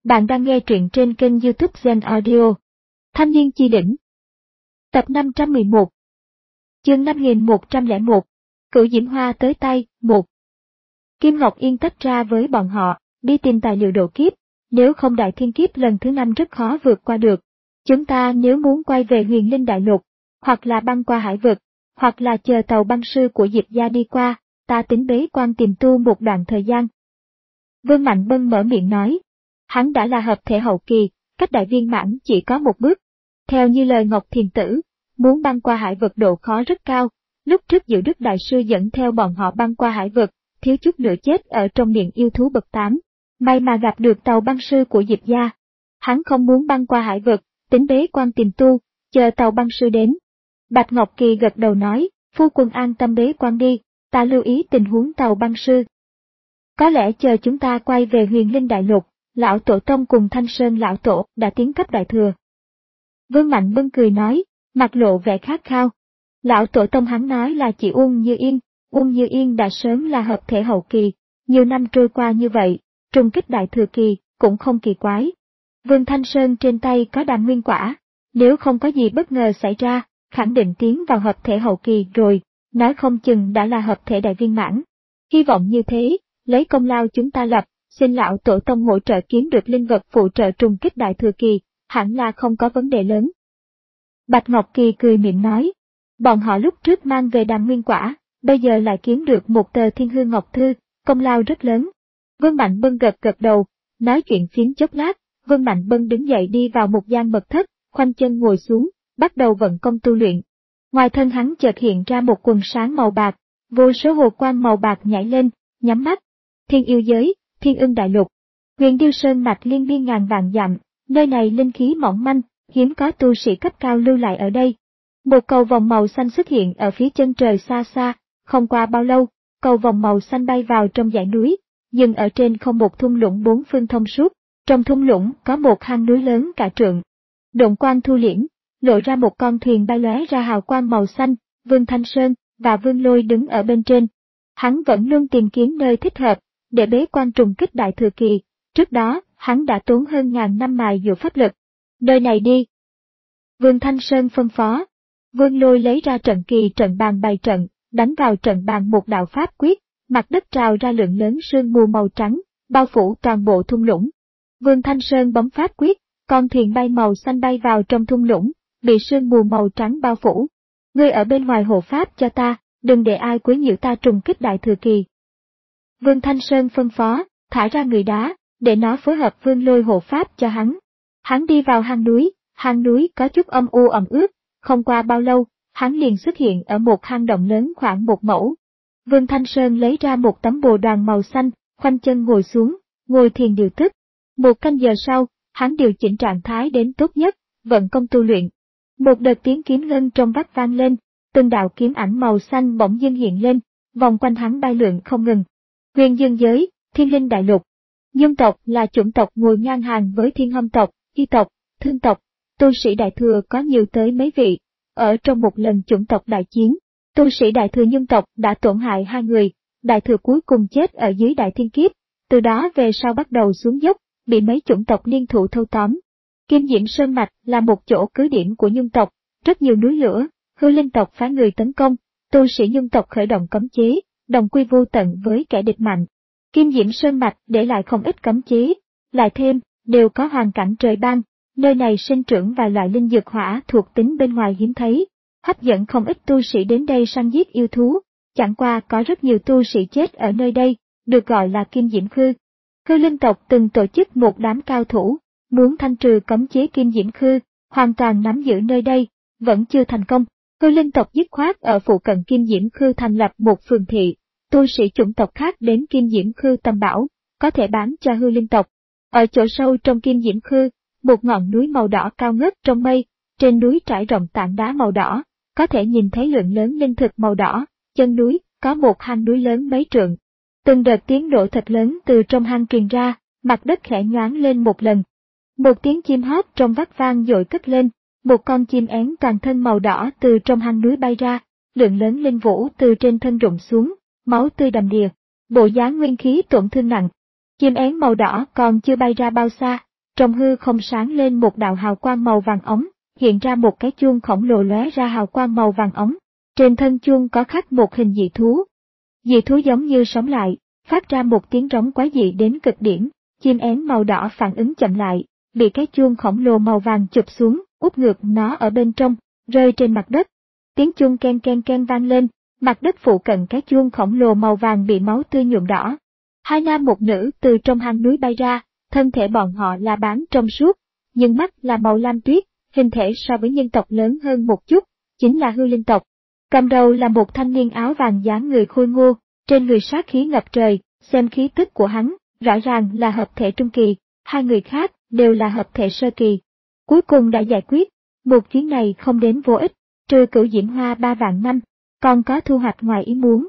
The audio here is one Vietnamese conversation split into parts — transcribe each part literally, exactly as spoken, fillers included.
Bạn đang nghe truyện trên kênh YouTube Zen Audio. Thanh niên chi đỉnh. Tập năm trăm mười một. Chương năm nghìn một trăm lẻ một. Cửu Diễm Hoa tới tay, một. Kim Ngọc Yên tách ra với bọn họ, đi tìm tài liệu độ kiếp, nếu không đại thiên kiếp lần thứ năm rất khó vượt qua được. Chúng ta nếu muốn quay về Huyền Linh Đại Lục, hoặc là băng qua hải vực, hoặc là chờ tàu băng sư của Diệp gia đi qua, ta tính bế quan tìm tu một đoạn thời gian. Vương Mạnh Bân mở miệng nói. Hắn đã là hợp thể hậu kỳ, cách đại viên mãn chỉ có một bước. Theo như lời Ngọc Thiền Tử, muốn băng qua hải vực độ khó rất cao, lúc trước Diệu Đức Đại Sư dẫn theo bọn họ băng qua hải vực, thiếu chút nữa chết ở trong miệng yêu thú bậc tám. May mà gặp được tàu băng sư của Diệp gia. Hắn không muốn băng qua hải vực, tính bế quan tìm tu, chờ tàu băng sư đến. Bạch Ngọc Kỳ gật đầu nói, phu quân an tâm bế quan đi, ta lưu ý tình huống tàu băng sư. Có lẽ chờ chúng ta quay về Huyền Linh Đại Lục, Lão Tổ Tông cùng Thanh Sơn Lão Tổ đã tiến cấp đại thừa. Vương Mạnh Bân cười nói, mặt lộ vẻ khát khao. Lão Tổ Tông hắn nói là chỉ Uông Như Yên, Uông Như Yên đã sớm là hợp thể hậu kỳ, nhiều năm trôi qua như vậy, trùng kích đại thừa kỳ, cũng không kỳ quái. Vương Thanh Sơn trên tay có đàn nguyên quả, nếu không có gì bất ngờ xảy ra, khẳng định tiến vào hợp thể hậu kỳ rồi, nói không chừng đã là hợp thể đại viên mãn. Hy vọng như thế, lấy công lao chúng ta lập, xin Lão Tổ Tông hỗ trợ kiếm được linh vật phụ trợ trùng kích đại thừa kỳ, hẳn là không có vấn đề lớn. Bạch Ngọc Kỳ cười miệng nói, bọn họ lúc trước mang về đàm nguyên quả, bây giờ lại kiếm được một tờ Thiên Hương Ngọc Thư, công lao rất lớn. Vương Mạnh Bân gật gật đầu, nói chuyện phiếm chốc lát, Vương Mạnh Bân đứng dậy đi vào một gian mật thất, khoanh chân ngồi xuống, bắt đầu vận công tu luyện. Ngoài thân hắn chợt hiện ra một quần sáng màu bạc, vô số hồ quang màu bạc nhảy lên, nhắm mắt. Thiên yêu giới, Thiên Ưng Đại Lục, Huyền Điêu Sơn mạch liên miên ngàn vạn dặm, nơi này linh khí mỏng manh, hiếm có tu sĩ cấp cao lưu lại ở đây. Một cầu vòng màu xanh xuất hiện ở phía chân trời xa xa, không qua bao lâu, cầu vòng màu xanh bay vào trong dãy núi, dừng ở trên không một thung lũng bốn phương thông suốt, trong thung lũng có một hang núi lớn cả trượng. Động quang thu liễm, lộ ra một con thuyền bay lóe ra hào quang màu xanh, Vương Thanh Sơn và Vương Lôi đứng ở bên trên. Hắn vẫn luôn tìm kiếm nơi thích hợp để bế quan trùng kích đại thừa kỳ, trước đó, hắn đã tốn hơn ngàn năm mài dũa pháp lực. Nơi này đi. Vương Thanh Sơn phân phó. Vương Lôi lấy ra trận kỳ trận bàn bày trận, đánh vào trận bàn một đạo pháp quyết, mặt đất trào ra lượng lớn sương mù màu trắng, bao phủ toàn bộ thung lũng. Vương Thanh Sơn bấm pháp quyết, con thuyền bay màu xanh bay vào trong thung lũng, bị sương mù màu trắng bao phủ. Ngươi ở bên ngoài hộ pháp cho ta, đừng để ai quấy nhiễu ta trùng kích đại thừa kỳ. Vương Thanh Sơn phân phó, thả ra người đá, để nó phối hợp Vương Lôi hộ pháp cho hắn. Hắn đi vào hang núi, hang núi có chút âm u ẩm ướt, không qua bao lâu, hắn liền xuất hiện ở một hang động lớn khoảng một mẫu. Vương Thanh Sơn lấy ra một tấm bồ đoàn màu xanh, khoanh chân ngồi xuống, ngồi thiền điều tức. Một canh giờ sau, hắn điều chỉnh trạng thái đến tốt nhất, vận công tu luyện. Một đợt tiếng kiếm ngân trong vắt vang lên, từng đạo kiếm ảnh màu xanh bỗng dưng hiện lên, vòng quanh hắn bay lượn không ngừng. Huyền Dương giới, Thiên Linh Đại Lục. Nhân tộc là chủng tộc ngồi ngang hàng với Thiên Hâm tộc, Y tộc, Thương tộc. Tu sĩ đại thừa có nhiều tới mấy vị. Ở trong một lần chủng tộc đại chiến, tu sĩ đại thừa nhân tộc đã tổn hại hai người, đại thừa cuối cùng chết ở dưới đại thiên kiếp, từ đó về sau bắt đầu xuống dốc, bị mấy chủng tộc liên thủ thâu tóm. Kim Diễm Sơn mạch là một chỗ cứ điểm của nhân tộc, rất nhiều núi lửa, Hư Linh tộc phái người tấn công, tu sĩ nhân tộc khởi động cấm chế, đồng quy vô tận với kẻ địch mạnh. Kim Diễm Sơn mạch để lại không ít cấm chế, lại thêm, đều có hoàn cảnh trời ban, nơi này sinh trưởng vài loại linh dược hỏa thuộc tính bên ngoài hiếm thấy, hấp dẫn không ít tu sĩ đến đây săn giết yêu thú, chẳng qua có rất nhiều tu sĩ chết ở nơi đây, được gọi là Kim Diễm Khư. Hư Linh tộc từng tổ chức một đám cao thủ, muốn thanh trừ cấm chế Kim Diễm Khư, hoàn toàn nắm giữ nơi đây, vẫn chưa thành công. Hư Linh tộc dứt khoát ở phụ cận Kim Diễm Khư thành lập một phường thị, tu sĩ chủng tộc khác đến Kim Diễm Khư tầm bảo, có thể bán cho Hư Linh tộc. Ở chỗ sâu trong Kim Diễm Khư, một ngọn núi màu đỏ cao ngất trong mây, trên núi trải rộng tảng đá màu đỏ, có thể nhìn thấy lượng lớn linh thực màu đỏ, chân núi, có một hang núi lớn mấy trượng. Từng đợt tiếng nổ thật lớn từ trong hang truyền ra, mặt đất khẽ nhoáng lên một lần. Một tiếng chim hót trong vắt vang dội cất lên, một con chim én toàn thân màu đỏ từ trong hang núi bay ra, lượng lớn linh vũ từ trên thân rụng xuống, máu tươi đầm đìa, bộ dáng nguyên khí tổn thương nặng. Chim én màu đỏ còn chưa bay ra bao xa, trong hư không sáng lên một đạo hào quang màu vàng ống, hiện ra một cái chuông khổng lồ lóe ra hào quang màu vàng ống. Trên thân chuông có khắc một hình dị thú. Dị thú giống như sống lại, phát ra một tiếng rống quái dị đến cực điểm, chim én màu đỏ phản ứng chậm lại, bị cái chuông khổng lồ màu vàng chụp xuống, úp ngược nó ở bên trong, rơi trên mặt đất. Tiếng chuông ken ken ken vang lên, mặt đất phụ cận cái chuông khổng lồ màu vàng bị máu tươi nhuộm đỏ. Hai nam một nữ từ trong hang núi bay ra, thân thể bọn họ là bán trong suốt, nhưng mắt là màu lam tuyết, hình thể so với nhân tộc lớn hơn một chút, chính là hư linh tộc. Cầm đầu là một thanh niên áo vàng dáng người khôi ngô, trên người sát khí ngập trời, xem khí tức của hắn, rõ ràng là hợp thể trung kỳ, hai người khác đều là hợp thể sơ kỳ. Cuối cùng đã giải quyết, một chuyến này không đến vô ích, trừ Cửu Diễm Hoa ba vạn năm, còn có thu hoạch ngoài ý muốn.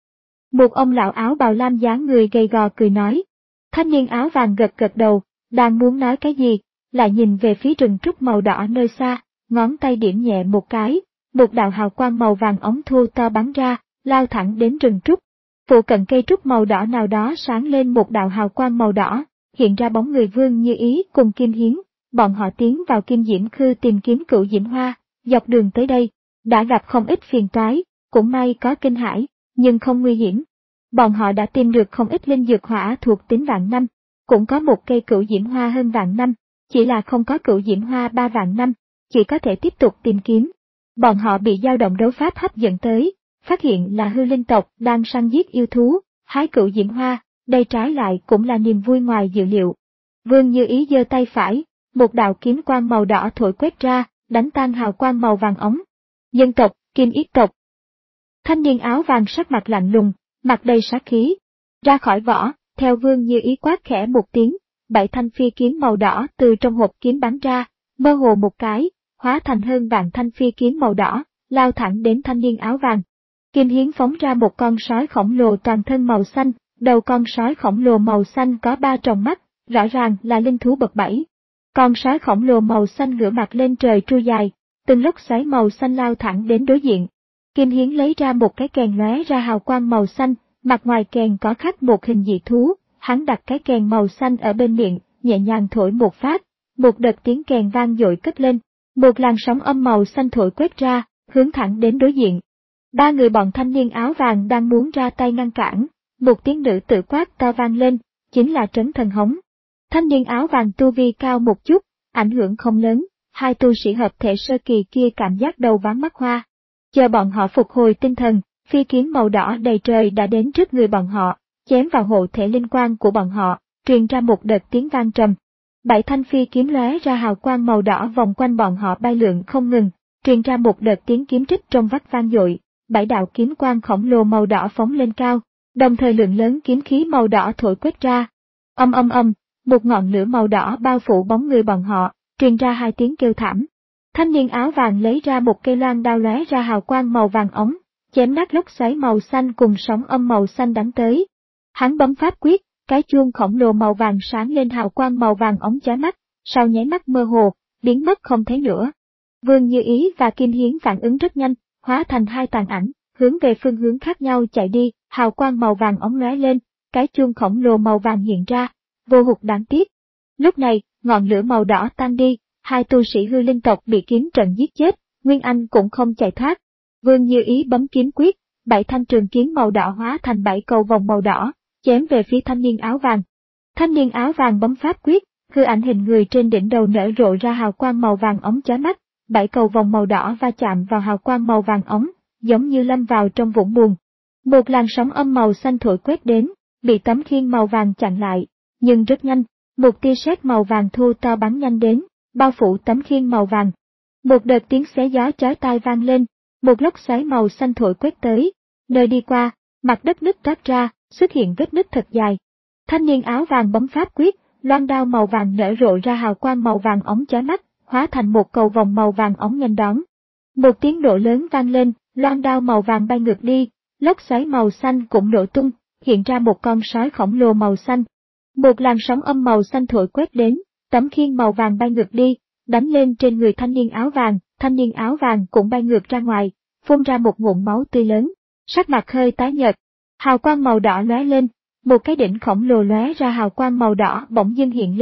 Một ông lão áo bào lam dáng người gầy gò cười nói. Thanh niên áo vàng gật gật đầu, đang muốn nói cái gì, lại nhìn về phía rừng trúc màu đỏ nơi xa, ngón tay điểm nhẹ một cái, một đạo hào quang màu vàng ống thô to bắn ra, lao thẳng đến rừng trúc. Phụ cận cây trúc màu đỏ nào đó sáng lên một đạo hào quang màu đỏ, hiện ra bóng người Vương Như Ý cùng Kim Hiến, bọn họ tiến vào Kim Diễm Khư tìm kiếm Cửu Diễm Hoa, dọc đường tới đây, đã gặp không ít phiền toái, cũng may có kinh hãi, nhưng không nguy hiểm. Bọn họ đã tìm được không ít linh dược hỏa thuộc tính vạn năm, cũng có một cây Cửu Diễm Hoa hơn vạn năm, chỉ là không có Cửu Diễm Hoa ba vạn năm, chỉ có thể tiếp tục tìm kiếm. Bọn họ bị dao động đấu pháp hấp dẫn tới, phát hiện là hư linh tộc đang săn giết yêu thú, hái Cửu Diễm Hoa, đây trái lại cũng là niềm vui ngoài dự liệu. Vương Như Ý giơ tay phải, một đạo kiếm quang màu đỏ thổi quét ra, đánh tan hào quang màu vàng ống. Nhân tộc, Kim Yết tộc. Thanh niên áo vàng sắc mặt lạnh lùng, mặt đầy sát khí. Ra khỏi vỏ, theo Vương Như Ý quát khẽ một tiếng, bảy thanh phi kiếm màu đỏ từ trong hộp kiếm bắn ra, mơ hồ một cái, hóa thành hơn vạn thanh phi kiếm màu đỏ, lao thẳng đến thanh niên áo vàng. Kim Hiến phóng ra một con sói khổng lồ toàn thân màu xanh, đầu con sói khổng lồ màu xanh có ba tròng mắt, rõ ràng là linh thú bậc bảy. Con sói khổng lồ màu xanh ngửa mặt lên trời tru dài, từng lốc xoáy màu xanh lao thẳng đến đối diện. Kim Hiến lấy ra một cái kèn lóe ra hào quang màu xanh, mặt ngoài kèn có khắc một hình dị thú, hắn đặt cái kèn màu xanh ở bên miệng, nhẹ nhàng thổi một phát, một đợt tiếng kèn vang dội cất lên, một làn sóng âm màu xanh thổi quét ra, hướng thẳng đến đối diện. Ba người bọn thanh niên áo vàng đang muốn ra tay ngăn cản, một tiếng nữ tự quát to vang lên, chính là Trấn Thần Hống. Thanh niên áo vàng tu vi cao một chút, ảnh hưởng không lớn, hai tu sĩ hợp thể sơ kỳ kia cảm giác đầu váng mắt hoa. Chờ bọn họ phục hồi tinh thần, phi kiếm màu đỏ đầy trời đã đến trước người bọn họ, chém vào hộ thể linh quang của bọn họ, truyền ra một đợt tiếng vang trầm. Bảy thanh phi kiếm lóe ra hào quang màu đỏ vòng quanh bọn họ bay lượn không ngừng, truyền ra một đợt tiếng kiếm trích trong vắt vang dội. Bảy đạo kiếm quang khổng lồ màu đỏ phóng lên cao, đồng thời lượng lớn kiếm khí màu đỏ thổi quét ra. Âm âm âm, một ngọn lửa màu đỏ bao phủ bóng người bọn họ, truyền ra hai tiếng kêu thảm. Thanh niên áo vàng lấy ra một cây loan đao lóe ra hào quang màu vàng ống, chém nát lốc xoáy màu xanh cùng sóng âm màu xanh đánh tới. Hắn bấm pháp quyết, cái chuông khổng lồ màu vàng sáng lên hào quang màu vàng ống chói mắt, sau nháy mắt mơ hồ, biến mất không thấy nữa. Vương Như Ý và Kim Hiến phản ứng rất nhanh, hóa thành hai tàn ảnh, hướng về phương hướng khác nhau chạy đi, hào quang màu vàng ống lóe lên, cái chuông khổng lồ màu vàng hiện ra, vô hụt đáng tiếc. Lúc này, ngọn lửa màu đỏ tan đi, hai tu sĩ hư linh tộc bị kiếm trận giết chết, Nguyên Anh cũng không chạy thoát. Vương Như Ý bấm kiếm quyết, bảy thanh trường kiếm màu đỏ hóa thành bảy cầu vòng màu đỏ, chém về phía thanh niên áo vàng. Thanh niên áo vàng bấm pháp quyết, hư ảnh hình người trên đỉnh đầu nở rộ ra hào quang màu vàng ống chói mắt, bảy cầu vòng màu đỏ va chạm vào hào quang màu vàng ống, giống như lâm vào trong vũng buồn. Một làn sóng âm màu xanh thổi quét đến, bị tấm khiên màu vàng chặn lại, nhưng rất nhanh, một tia sét màu vàng thu to bắn nhanh đến, bao phủ tấm khiên màu vàng. Một đợt tiếng xé gió chói tai vang lên, một lốc xoáy màu xanh thổi quét tới, nơi đi qua, mặt đất nứt toát ra, xuất hiện vết nứt thật dài. Thanh niên áo vàng bấm pháp quyết, loan đao màu vàng nở rộ ra hào quang màu vàng ống chói mắt, hóa thành một cầu vòng màu vàng ống nhanh đón. Một tiếng nổ lớn vang lên, loan đao màu vàng bay ngược đi, lốc xoáy màu xanh cũng nổ tung, hiện ra một con sói khổng lồ màu xanh. Một làn sóng âm màu xanh thổi quét đến, tấm khiên màu vàng bay ngược đi, đánh lên trên người thanh niên áo vàng, thanh niên áo vàng cũng bay ngược ra ngoài, phun ra một ngụm máu tươi lớn, sắc mặt hơi tái nhợt. Hào quang màu đỏ lóe lên, một cái đỉnh khổng lồ lóe ra hào quang màu đỏ bỗng dưng hiện lên,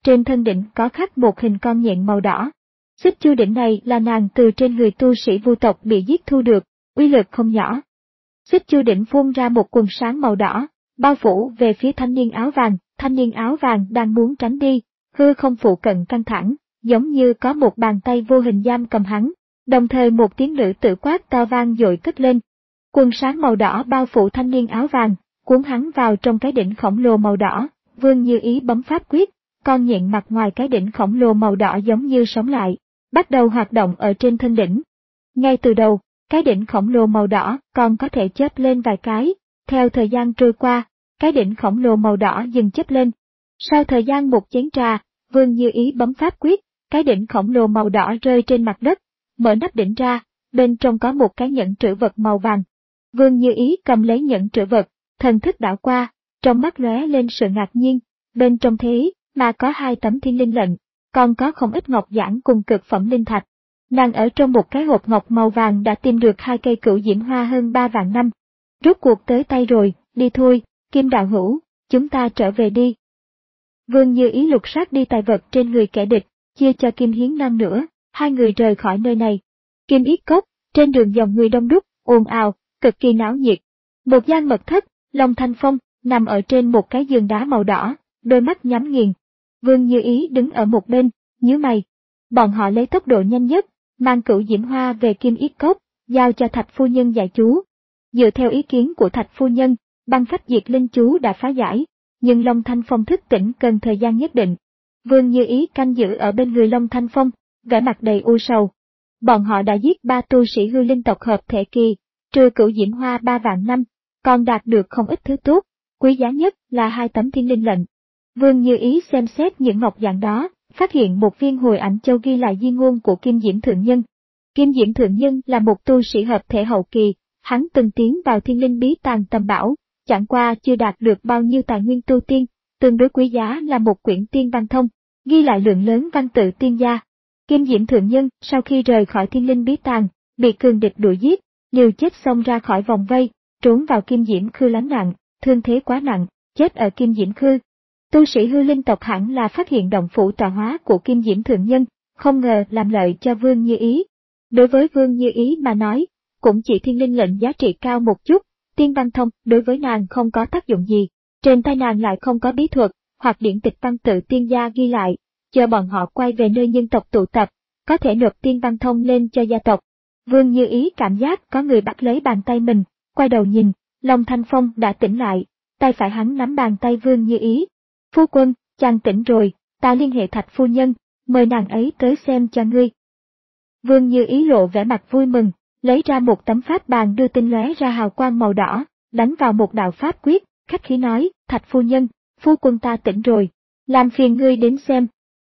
trên thân đỉnh có khắc một hình con nhện màu đỏ. Xích chu đỉnh này là nàng từ trên người tu sĩ Vu tộc bị giết thu được, uy lực không nhỏ. Xích chu đỉnh phun ra một quần sáng màu đỏ, bao phủ về phía thanh niên áo vàng, thanh niên áo vàng đang muốn tránh đi, hư không phụ cận căng thẳng, giống như có một bàn tay vô hình giam cầm hắn, đồng thời một tiếng nữ tử quát to vang dội cất lên. Quần sáng màu đỏ bao phủ thanh niên áo vàng, cuốn hắn vào trong cái đỉnh khổng lồ màu đỏ, Vương Như Ý bấm pháp quyết, con nhện mặt ngoài cái đỉnh khổng lồ màu đỏ giống như sống lại, bắt đầu hoạt động ở trên thân đỉnh. Ngay từ đầu, cái đỉnh khổng lồ màu đỏ còn có thể chớp lên vài cái, theo thời gian trôi qua, cái đỉnh khổng lồ màu đỏ dừng chớp lên. Sau thời gian một chén trà, Vương Như Ý bấm pháp quyết, cái đỉnh khổng lồ màu đỏ rơi trên mặt đất, mở nắp đỉnh ra, bên trong có một cái nhẫn trữ vật màu vàng. Vương Như Ý cầm lấy nhẫn trữ vật, thần thức đảo qua, trong mắt lóe lên sự ngạc nhiên, bên trong thế mà có hai tấm thiên linh lệnh, còn có không ít ngọc giản cùng cực phẩm linh thạch. Nàng ở trong một cái hộp ngọc màu vàng đã tìm được hai cây cửu diễm hoa hơn ba vạn năm. Rốt cuộc tới tay rồi, đi thôi, Kim đạo hữu, chúng ta trở về đi. Vương Như Ý lục soát đi tài vật trên người kẻ địch, chia cho Kim Hiến Năng nữa, hai người rời khỏi nơi này. Kim Yết Cốc, trên đường dòng người đông đúc, ồn ào, cực kỳ náo nhiệt. Một gian mật thất, Long Thanh Phong nằm ở trên một cái giường đá màu đỏ, đôi mắt nhắm nghiền. Vương Như Ý đứng ở một bên, nhíu mày. Bọn họ lấy tốc độ nhanh nhất, mang cửu diễm hoa về Kim Yết Cốc, giao cho Thạch phu nhân giải chú. Dựa theo ý kiến của Thạch phu nhân, băng phách diệt linh chú đã phá giải, nhưng Long Thanh Phong thức tỉnh cần thời gian nhất định. Vương Như Ý canh giữ ở bên người Long Thanh Phong, vẻ mặt đầy u sầu. Bọn họ đã giết ba tu sĩ hư linh tộc hợp thể kỳ, trừ cửu diễm hoa ba vạn năm, còn đạt được không ít thứ tốt, quý giá nhất là hai tấm thiên linh lệnh. Vương Như Ý xem xét những ngọc giản đó, phát hiện một viên hồi ảnh châu ghi lại di ngôn của Kim Diễm Thượng Nhân. Kim Diễm Thượng Nhân là một tu sĩ hợp thể hậu kỳ, hắn từng tiến vào thiên linh bí tàng tầm bảo, chẳng qua chưa đạt được bao nhiêu tài nguyên tu tiên, tương đối quý giá là một quyển tiên văn thông, ghi lại lượng lớn văn tự tiên gia. Kim Diễm Thượng Nhân sau khi rời khỏi thiên linh bí tàng, bị cường địch đuổi giết, liều chết xông ra khỏi vòng vây, trốn vào Kim Diễm Khư lánh nạn, thương thế quá nặng, chết ở Kim Diễm Khư. Tu sĩ hư linh tộc hẳn là phát hiện động phủ tọa hóa của Kim Diễm Thượng Nhân, không ngờ làm lợi cho Vương Như Ý. Đối với Vương Như Ý mà nói, cũng chỉ thiên linh lệnh giá trị cao một chút, tiên văn thông đối với nàng không có tác dụng gì, trên tay nàng lại không có bí thuật, hoặc điển tịch văn tự tiên gia ghi lại, chờ bọn họ quay về nơi nhân tộc tụ tập, có thể nộp tiên văn thông lên cho gia tộc. Vương Như Ý cảm giác có người bắt lấy bàn tay mình, quay đầu nhìn, Long Thanh Phong đã tỉnh lại, tay phải hắn nắm bàn tay Vương Như Ý. Phu quân, chàng tỉnh rồi, ta liên hệ Thạch phu nhân, mời nàng ấy tới xem cho ngươi. Vương Như Ý lộ vẻ mặt vui mừng, lấy ra một tấm pháp bàn đưa tin lóe ra hào quang màu đỏ, đánh vào một đạo pháp quyết, khách khí nói, Thạch phu nhân, phu quân ta tỉnh rồi, làm phiền ngươi đến xem.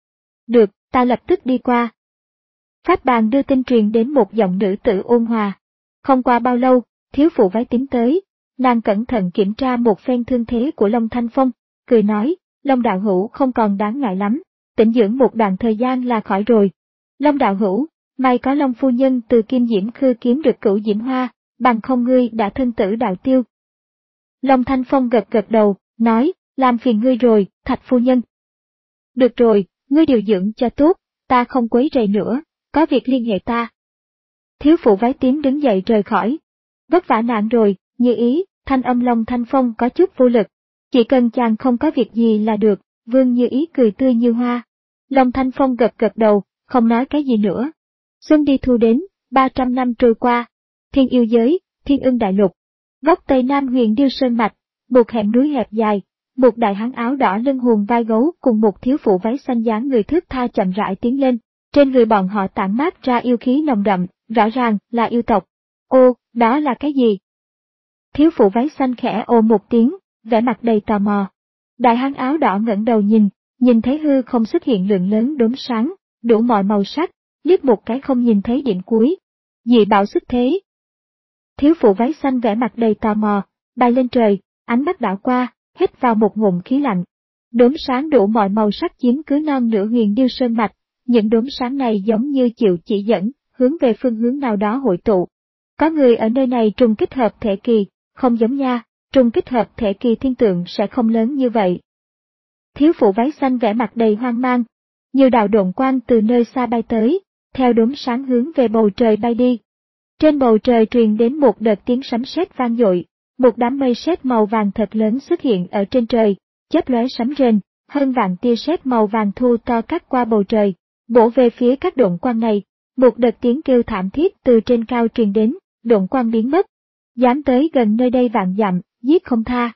Được, ta lập tức đi qua. Pháp bàn đưa tin truyền đến một giọng nữ tử ôn hòa. Không qua bao lâu, thiếu phụ váy tím tới, nàng cẩn thận kiểm tra một phen thương thế của Long Thanh Phong, cười nói, Long đạo hữu không còn đáng ngại lắm, tĩnh dưỡng một đoạn thời gian là khỏi rồi. Long đạo hữu, may có Long phu nhân từ Kim Diễm Khư kiếm được cửu diễm hoa, bằng không ngươi đã thân tử đạo tiêu. Long Thanh Phong gật gật đầu, nói, làm phiền ngươi rồi, Thạch phu nhân. Được rồi, ngươi điều dưỡng cho tốt, ta không quấy rầy nữa, có việc liên hệ ta. Thiếu phụ váy tím đứng dậy rời khỏi. Vất vả nạn rồi, Như Ý, thanh âm Long Thanh Phong có chút vô lực. Chỉ cần chàng không có việc gì là được, Vương Như Ý cười tươi như hoa. Long Thanh Phong gật gật đầu, không nói cái gì nữa. Xuân đi thu đến, ba trăm năm trôi qua. Thiên yêu giới, Thiên Ưng đại lục. Góc Tây Nam Huyền Điêu Sơn Mạch, một hẻm núi hẹp dài, một đại hán áo đỏ lưng hùn vai gấu cùng một thiếu phụ váy xanh dáng người thướt tha chậm rãi tiến lên. Trên người bọn họ tản mát ra yêu khí nồng đậm, rõ ràng là yêu tộc. Ô, đó là cái gì? Thiếu phụ váy xanh khẽ ồ một tiếng, vẻ mặt đầy tò mò. Đại hán áo đỏ ngẩng đầu nhìn, nhìn thấy hư không xuất hiện lượng lớn đốm sáng, đủ mọi màu sắc, liếc một cái không nhìn thấy điểm cuối. Dị bảo xuất thế. Thiếu phụ váy xanh vẻ mặt đầy tò mò, bay lên trời, ánh mắt đảo qua, hít vào một ngụm khí lạnh. Đốm sáng đủ mọi màu sắc chiếm cứ non nửa Huyền Điêu Sơn Mạch, những đốm sáng này giống như chịu chỉ dẫn, hướng về phương hướng nào đó hội tụ. Có người ở nơi này trùng kích hợp thể kỳ, không giống nha. Trùng kích hợp thể kỳ thiên tượng sẽ không lớn như vậy. thiếu phụ váy xanh vẻ mặt đầy hoang mang. Nhiều đạo độn quang từ nơi xa bay tới, theo đốm sáng hướng về bầu trời bay đi. Trên bầu trời truyền đến một đợt tiếng sấm sét vang dội, một đám mây sét màu vàng thật lớn xuất hiện ở trên trời, chớp lóe sấm rền, hơn vạn tia sét màu vàng thu to cắt qua bầu trời, bổ về phía các độn quang này. Một đợt tiếng kêu thảm thiết từ trên cao truyền đến, độn quang biến mất. Dám tới gần nơi đây vạn dặm, giết không tha.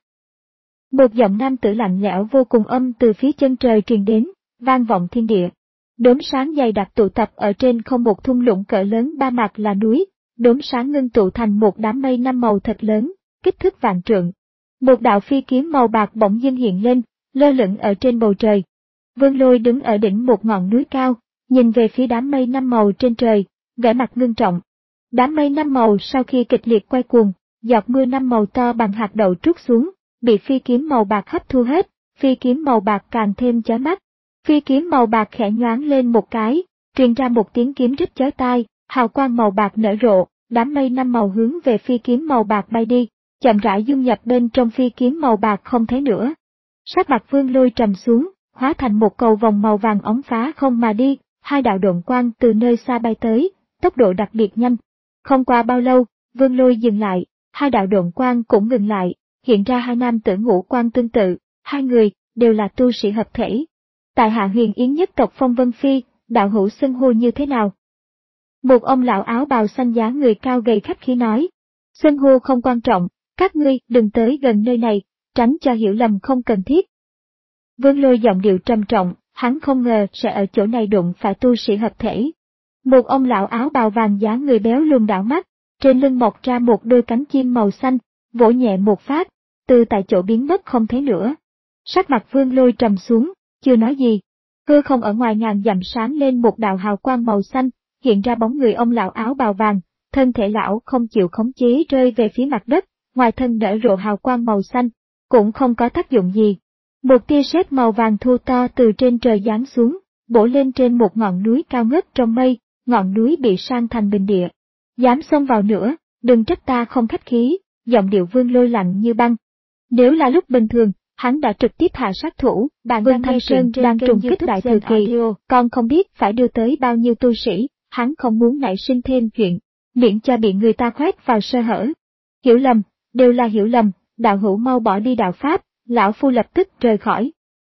Một giọng nam tử lạnh lẽo vô cùng âm từ phía chân trời truyền đến, vang vọng thiên địa. Đốm sáng dày đặc tụ tập ở trên không một thung lũng cỡ lớn ba mặt là núi, đốm sáng ngưng tụ thành một đám mây năm màu thật lớn, kích thước vạn trượng. Một đạo phi kiếm màu bạc bỗng dưng hiện lên, lơ lửng ở trên bầu trời. Vương Lôi đứng ở đỉnh một ngọn núi cao, nhìn về phía đám mây năm màu trên trời, vẻ mặt ngưng trọng. Đám mây năm màu sau khi kịch liệt quay cuồng, giọt mưa năm màu to bằng hạt đậu trút xuống, bị phi kiếm màu bạc hấp thu hết, phi kiếm màu bạc càng thêm chói mắt. Phi kiếm màu bạc khẽ nhoáng lên một cái, truyền ra một tiếng kiếm rít chói tai, hào quang màu bạc nở rộ, đám mây năm màu hướng về phi kiếm màu bạc bay đi, chậm rãi dung nhập bên trong phi kiếm màu bạc không thấy nữa. Sắc mặt Vương Lôi trầm xuống, hóa thành một cầu vòng màu vàng óng phá không mà đi, hai đạo độn quang từ nơi xa bay tới, tốc độ đặc biệt nhanh. Không qua bao lâu, Vương Lôi dừng lại, hai đạo độn quang cũng ngừng lại, hiện ra hai nam tử ngũ quan tương tự, hai người đều là tu sĩ hợp thể. Tại Hạ Huyền Yến nhất tộc Phong Vân Phi, đạo hữu xưng hô như thế nào? Một ông lão áo bào xanh dáng người cao gầy khách khí nói. Xưng hô không quan trọng, các ngươi đừng tới gần nơi này, tránh cho hiểu lầm không cần thiết. Vương Lôi giọng điệu trầm trọng, hắn không ngờ sẽ ở chỗ này đụng phải tu sĩ hợp thể. Một ông lão áo bào vàng dáng người béo lùn đảo mắt, trên lưng mọc ra một đôi cánh chim màu xanh, vỗ nhẹ một phát, từ tại chỗ biến mất không thấy nữa. Sắc mặt Vương Lôi trầm xuống, chưa nói gì. Hư không ở ngoài ngàn dặm sáng lên một đạo hào quang màu xanh, hiện ra bóng người ông lão áo bào vàng, thân thể lão không chịu khống chế rơi về phía mặt đất, ngoài thân nở rộ hào quang màu xanh, cũng không có tác dụng gì. Một tia sét màu vàng thu to từ trên trời giáng xuống, bổ lên trên một ngọn núi cao ngất trong mây, ngọn núi bị san thành bình địa. Dám xông vào nữa, đừng trách ta không khách khí, giọng điệu Vương Lôi lạnh như băng. Nếu là lúc bình thường, hắn đã trực tiếp hạ sát thủ, bạn Vương Thanh Sơn đang trùng kích đại thừa kỳ, còn không biết phải đưa tới bao nhiêu tu sĩ, hắn không muốn nảy sinh thêm chuyện, miễn cho bị người ta khoét vào sơ hở. Hiểu lầm, đều là hiểu lầm, đạo hữu mau bỏ đi đạo pháp, lão phu lập tức rời khỏi.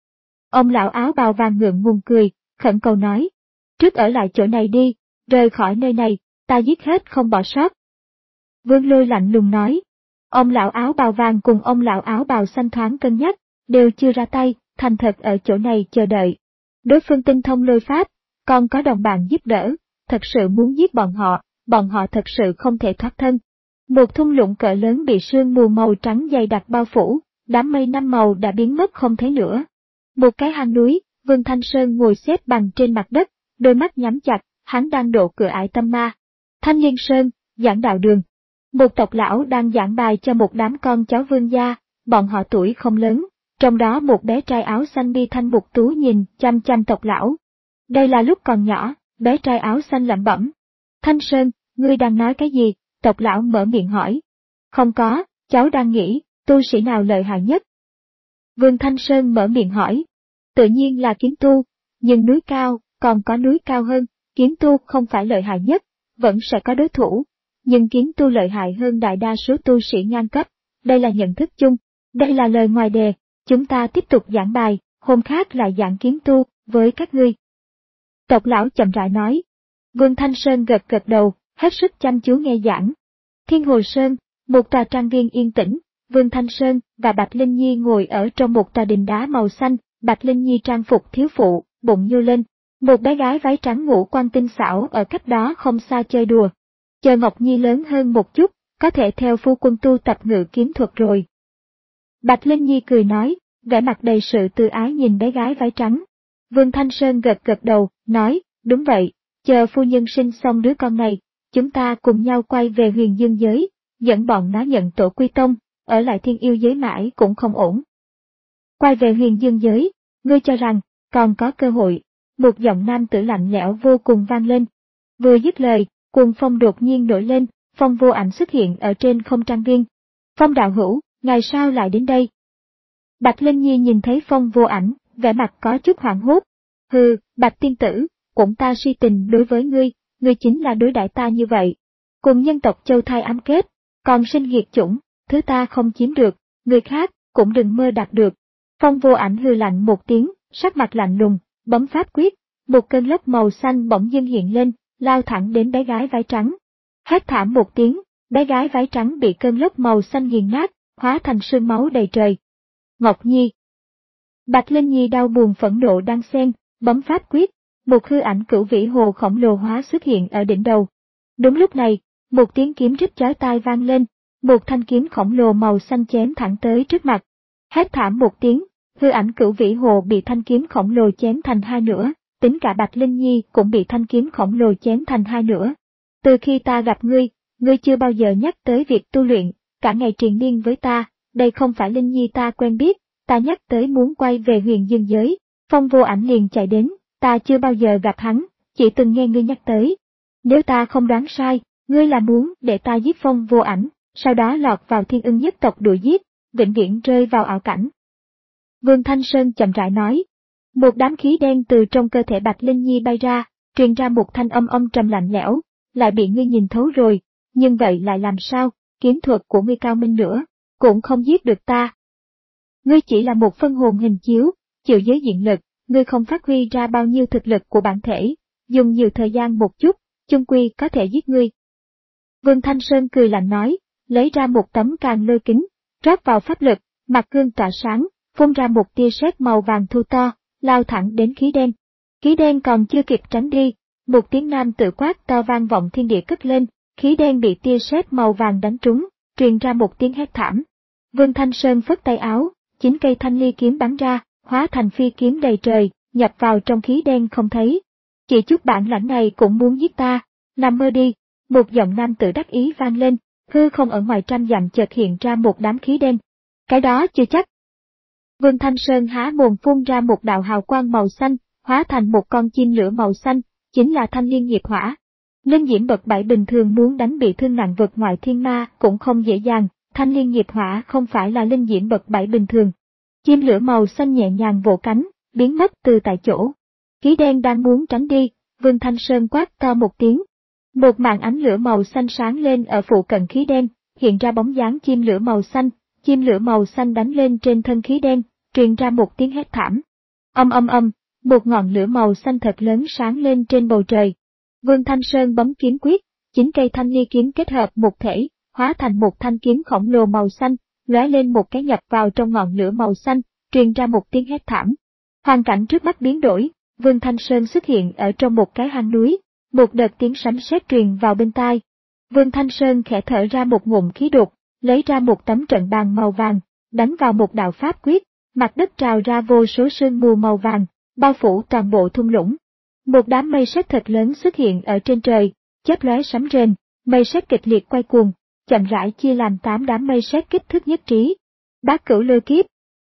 Ông lão áo bào vàng ngượng ngùng cười, khẩn cầu nói, trước ở lại chỗ này đi, rời khỏi nơi này, ta giết hết không bỏ sót. Vương Lôi lạnh lùng nói. Ông lão áo bào vàng cùng ông lão áo bào xanh thoáng cân nhắc, đều chưa ra tay, thành thật ở chỗ này chờ đợi. Đối phương tinh thông lôi pháp, còn có đồng bạn giúp đỡ, thật sự muốn giết bọn họ, bọn họ thật sự không thể thoát thân. Một thung lũng cỡ lớn bị sương mù màu trắng dày đặc bao phủ, đám mây năm màu đã biến mất không thấy nữa. Một cái hang núi, Vương Thanh Sơn ngồi xếp bằng trên mặt đất, đôi mắt nhắm chặt, hắn đang độ cửa ải tâm ma. Thanh Liên Sơn, giảng đạo đường. Một tộc lão đang giảng bài cho một đám con cháu vương gia, bọn họ tuổi không lớn, trong đó một bé trai áo xanh bi thanh mục tú nhìn chăm chăm tộc lão. Đây là lúc còn nhỏ, bé trai áo xanh lẩm bẩm. Thanh Sơn, ngươi đang nói cái gì? Tộc lão mở miệng hỏi. Không có, cháu đang nghĩ, tu sĩ nào lợi hại nhất? Vương Thanh Sơn mở miệng hỏi. Tự nhiên là kiếm tu, nhưng núi cao, còn có núi cao hơn, kiếm tu không phải lợi hại nhất, vẫn sẽ có đối thủ. Nhưng kiếm tu lợi hại hơn đại đa số tu sĩ ngang cấp, đây là nhận thức chung, đây là lời ngoài đề, chúng ta tiếp tục giảng bài, hôm khác lại giảng kiếm tu, với các ngươi. Tộc lão chậm rãi nói. Vương Thanh Sơn gật gật đầu, hết sức chăm chú nghe giảng. Thiên Hồ Sơn, một tòa trang viên yên tĩnh, Vương Thanh Sơn và Bạch Linh Nhi ngồi ở trong một tòa đình đá màu xanh, Bạch Linh Nhi trang phục thiếu phụ, bụng nhô lên, một bé gái váy trắng ngũ quan tinh xảo ở cách đó không xa chơi đùa. Chờ Ngọc Nhi lớn hơn một chút, có thể theo phu quân tu tập ngự kiếm thuật rồi. Bạch Linh Nhi cười nói, vẻ mặt đầy sự từ ái nhìn bé gái váy trắng. Vương Thanh Sơn gật gật đầu, nói, đúng vậy, chờ phu nhân sinh xong đứa con này, chúng ta cùng nhau quay về huyền dương giới, dẫn bọn nó nhận tổ quy tông, ở lại thiên yêu giới mãi cũng không ổn. Quay về huyền dương giới, ngươi cho rằng, còn có cơ hội, một giọng nam tử lạnh lẽo vô cùng vang lên. Vừa dứt lời, cuồng phong đột nhiên nổi lên, Phong Vô Ảnh xuất hiện ở trên không trang viên. Phong đạo hữu, ngày sao lại đến đây? Bạch Linh Nhi nhìn thấy Phong Vô Ảnh, vẻ mặt có chút hoảng hốt. Hừ, Bạch tiên tử, cũng ta si tình đối với ngươi, ngươi chính là đối đãi ta như vậy. Cùng nhân tộc Châu Thai ám kết, còn sinh nghiệt chủng, thứ ta không chiếm được, người khác cũng đừng mơ đạt được. Phong Vô Ảnh hừ lạnh một tiếng, sắc mặt lạnh lùng, bấm pháp quyết, một cơn lốc màu xanh bỗng dưng hiện lên, lao thẳng đến bé gái váy trắng. Hét thảm một tiếng, bé gái váy trắng bị cơn lốc màu xanh nghiền nát, hóa thành sương máu đầy trời. Ngọc Nhi. Bạch Linh Nhi đau buồn phẫn nộ đang xen, bấm pháp quyết, một hư ảnh cửu vĩ hồ khổng lồ hóa xuất hiện ở đỉnh đầu. Đúng lúc này, một tiếng kiếm rít chói tai vang lên, một thanh kiếm khổng lồ màu xanh chém thẳng tới trước mặt. Hét thảm một tiếng, hư ảnh cửu vĩ hồ bị thanh kiếm khổng lồ chém thành hai nửa, tính cả Bạch Linh Nhi cũng bị thanh kiếm khổng lồ chém thành hai nửa. Từ khi ta gặp ngươi, ngươi chưa bao giờ nhắc tới việc tu luyện, cả ngày triền miên với ta, đây không phải Linh Nhi ta quen biết, ta nhắc tới muốn quay về huyền dương giới. Phong Vô Ảnh liền chạy đến, ta chưa bao giờ gặp hắn, chỉ từng nghe ngươi nhắc tới. Nếu ta không đoán sai, ngươi là muốn để ta giết Phong Vô Ảnh, sau đó lọt vào Thiên Ưng nhất tộc đuổi giết, vĩnh viễn rơi vào ảo cảnh. Vương Thanh Sơn chậm rãi nói. Một đám khí đen từ trong cơ thể Bạch Linh Nhi bay ra, truyền ra một thanh âm âm trầm lạnh lẽo, lại bị ngươi nhìn thấu rồi, nhưng vậy lại làm sao, kiếm thuật của ngươi cao minh nữa, cũng không giết được ta. Ngươi chỉ là một phân hồn hình chiếu, chịu giới diện lực, ngươi không phát huy ra bao nhiêu thực lực của bản thể, dùng nhiều thời gian một chút, chung quy có thể giết ngươi. Vương Thanh Sơn cười lạnh nói, lấy ra một tấm càng lôi kính, rót vào pháp lực, mặt gương tỏa sáng, phun ra một tia sét màu vàng thu to, lao thẳng đến khí đen. Khí đen còn chưa kịp tránh đi, một tiếng nam tự quát to vang vọng thiên địa cất lên, khí đen bị tia sét màu vàng đánh trúng, truyền ra một tiếng hét thảm. Vương Thanh Sơn phất tay áo, chín cây thanh ly kiếm bắn ra, hóa thành phi kiếm đầy trời, nhập vào trong khí đen không thấy. Chỉ chút bản lãnh này cũng muốn giết ta, nằm mơ đi. Một giọng nam tự đắc ý vang lên, hư không ở ngoài trăm dặm chợt hiện ra một đám khí đen. Cái đó chưa chắc. Vương Thanh Sơn há mồm phun ra một đạo hào quang màu xanh, hóa thành một con chim lửa màu xanh, chính là thanh liên nghiệp hỏa. Linh diễm bậc bảy bình thường muốn đánh bị thương nặng vượt ngoại thiên ma cũng không dễ dàng, thanh liên nghiệp hỏa không phải là linh diễm bậc bảy bình thường. Chim lửa màu xanh nhẹ nhàng vỗ cánh, biến mất từ tại chỗ. Khí đen đang muốn tránh đi, Vương Thanh Sơn quát to một tiếng. Một màn ánh lửa màu xanh sáng lên ở phụ cận khí đen, hiện ra bóng dáng chim lửa màu xanh, chim lửa màu xanh đánh lên trên thân khí đen, truyền ra một tiếng hét thảm. Âm âm âm, một ngọn lửa màu xanh thật lớn sáng lên trên bầu trời. Vương Thanh Sơn bấm kiếm quyết, chín cây thanh ly kiếm kết hợp một thể, hóa thành một thanh kiếm khổng lồ màu xanh, lóe lên một cái nhập vào trong ngọn lửa màu xanh, truyền ra một tiếng hét thảm. Hoàn cảnh trước mắt biến đổi, Vương Thanh Sơn xuất hiện ở trong một cái hang núi, một đợt tiếng sấm sét truyền vào bên tai. Vương Thanh Sơn khẽ thở ra một ngụm khí đục, lấy ra một tấm trận bàn màu vàng, đánh vào một đạo pháp quyết, mặt đất trào ra vô số sương mù màu vàng, bao phủ toàn bộ thung lũng. Một đám mây sét thật lớn xuất hiện ở trên trời, chớp lóe sấm rền, mây sét kịch liệt quay cuồng, chậm rãi chia làm tám đám mây sét kích thước nhất trí. Bát Cửu Lôi Kiếp.